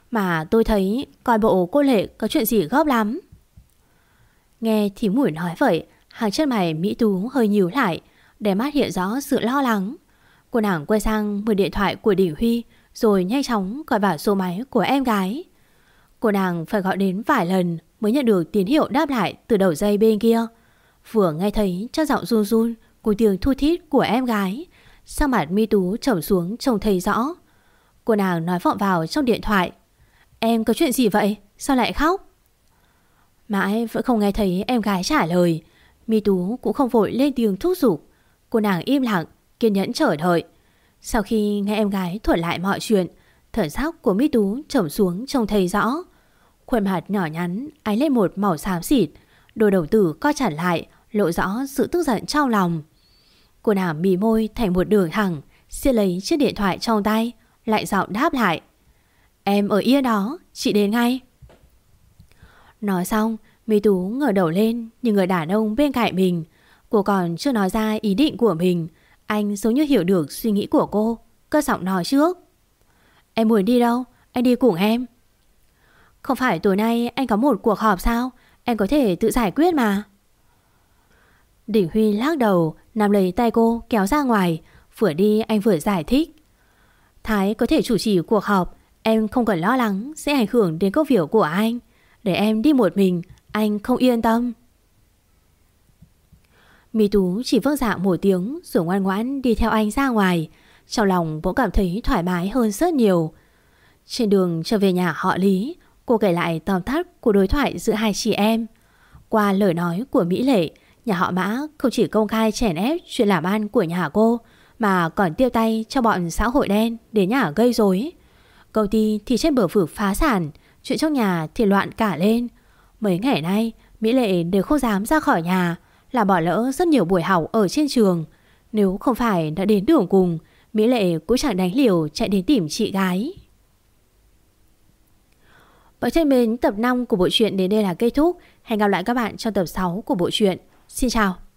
Mà tôi thấy coi bộ cô Lệ có chuyện gì gấp lắm. Nghe thím Mủi nói vậy, hàng chân mày Mỹ Tú hơi nhíu lại, để mắt hiện rõ sự lo lắng. Cô nàng quay sang mở điện thoại của Đình Huy, rồi nhanh chóng gọi vào số máy của em gái. Cô nàng phải gọi đến vài lần mới nhận được tín hiệu đáp lại từ đầu dây bên kia. Vừa nghe thấy chất giọng run run cùng tiếng thu thít của em gái, sắc mặt Mỹ Tú trầm xuống trông thấy rõ. Cô nàng nói vọng vào trong điện thoại: Em có chuyện gì vậy? Sao lại khóc? Mãi vẫn không nghe thấy em gái trả lời. Mỹ Tú cũng không vội lên tiếng thúc giục. Cô nàng im lặng, kiên nhẫn chờ đợi. Sau khi nghe em gái thuật lại mọi chuyện, thần sắc của Mỹ Tú trầm xuống trông thấy rõ. Khuôn mặt nhỏ nhắn ánh lên một màu xám xịt, đôi đầu tử co chặt lại, lộ rõ sự tức giận trong lòng. Cô nàng mí môi thành một đường thẳng, siết lấy chiếc điện thoại trong tay, lại giọng đáp lại: Em ở yên đó, chị đến ngay. Nói xong, Mỹ Tú ngửa đầu lên nhìn người đàn ông bên cạnh mình. Cô còn chưa nói ra ý định của mình, anh giống như hiểu được suy nghĩ của cô, cất giọng nói trước: Em muốn đi đâu? Anh đi cùng em. Không phải tối nay anh có một cuộc họp sao? Em có thể tự giải quyết mà. Đình Huy lắc đầu, nắm lấy tay cô kéo ra ngoài. Vừa đi anh vừa giải thích: Thái có thể chủ trì cuộc họp, em không cần lo lắng sẽ ảnh hưởng đến công việc của anh. Để em đi một mình, anh không yên tâm. Mỹ Tú chỉ vâng dạ một tiếng rồi ngoan ngoãn đi theo anh ra ngoài. Trong lòng bỗng cảm thấy thoải mái hơn rất nhiều. Trên đường trở về nhà họ Lý, cô kể lại tóm tắt của đối thoại giữa hai chị em. Qua lời nói của Mỹ Lệ, nhà họ Mã không chỉ công khai chèn ép chuyện làm ăn của nhà cô, mà còn tiêu tay cho bọn xã hội đen đến nhà gây rối. Công ty thì trên bờ vực phá sản, chuyện trong nhà thì loạn cả lên. Mấy ngày nay Mỹ Lệ đều không dám ra khỏi nhà, là bỏ lỡ rất nhiều buổi học ở trên trường. Nếu không phải đã đến đường cùng, Mỹ Lệ cũng chẳng đánh liều chạy đến tìm chị gái. Và trên bên tập 5 của bộ truyện đến đây là kết thúc. Hẹn gặp lại các bạn trong tập 6 của bộ truyện. Xin chào.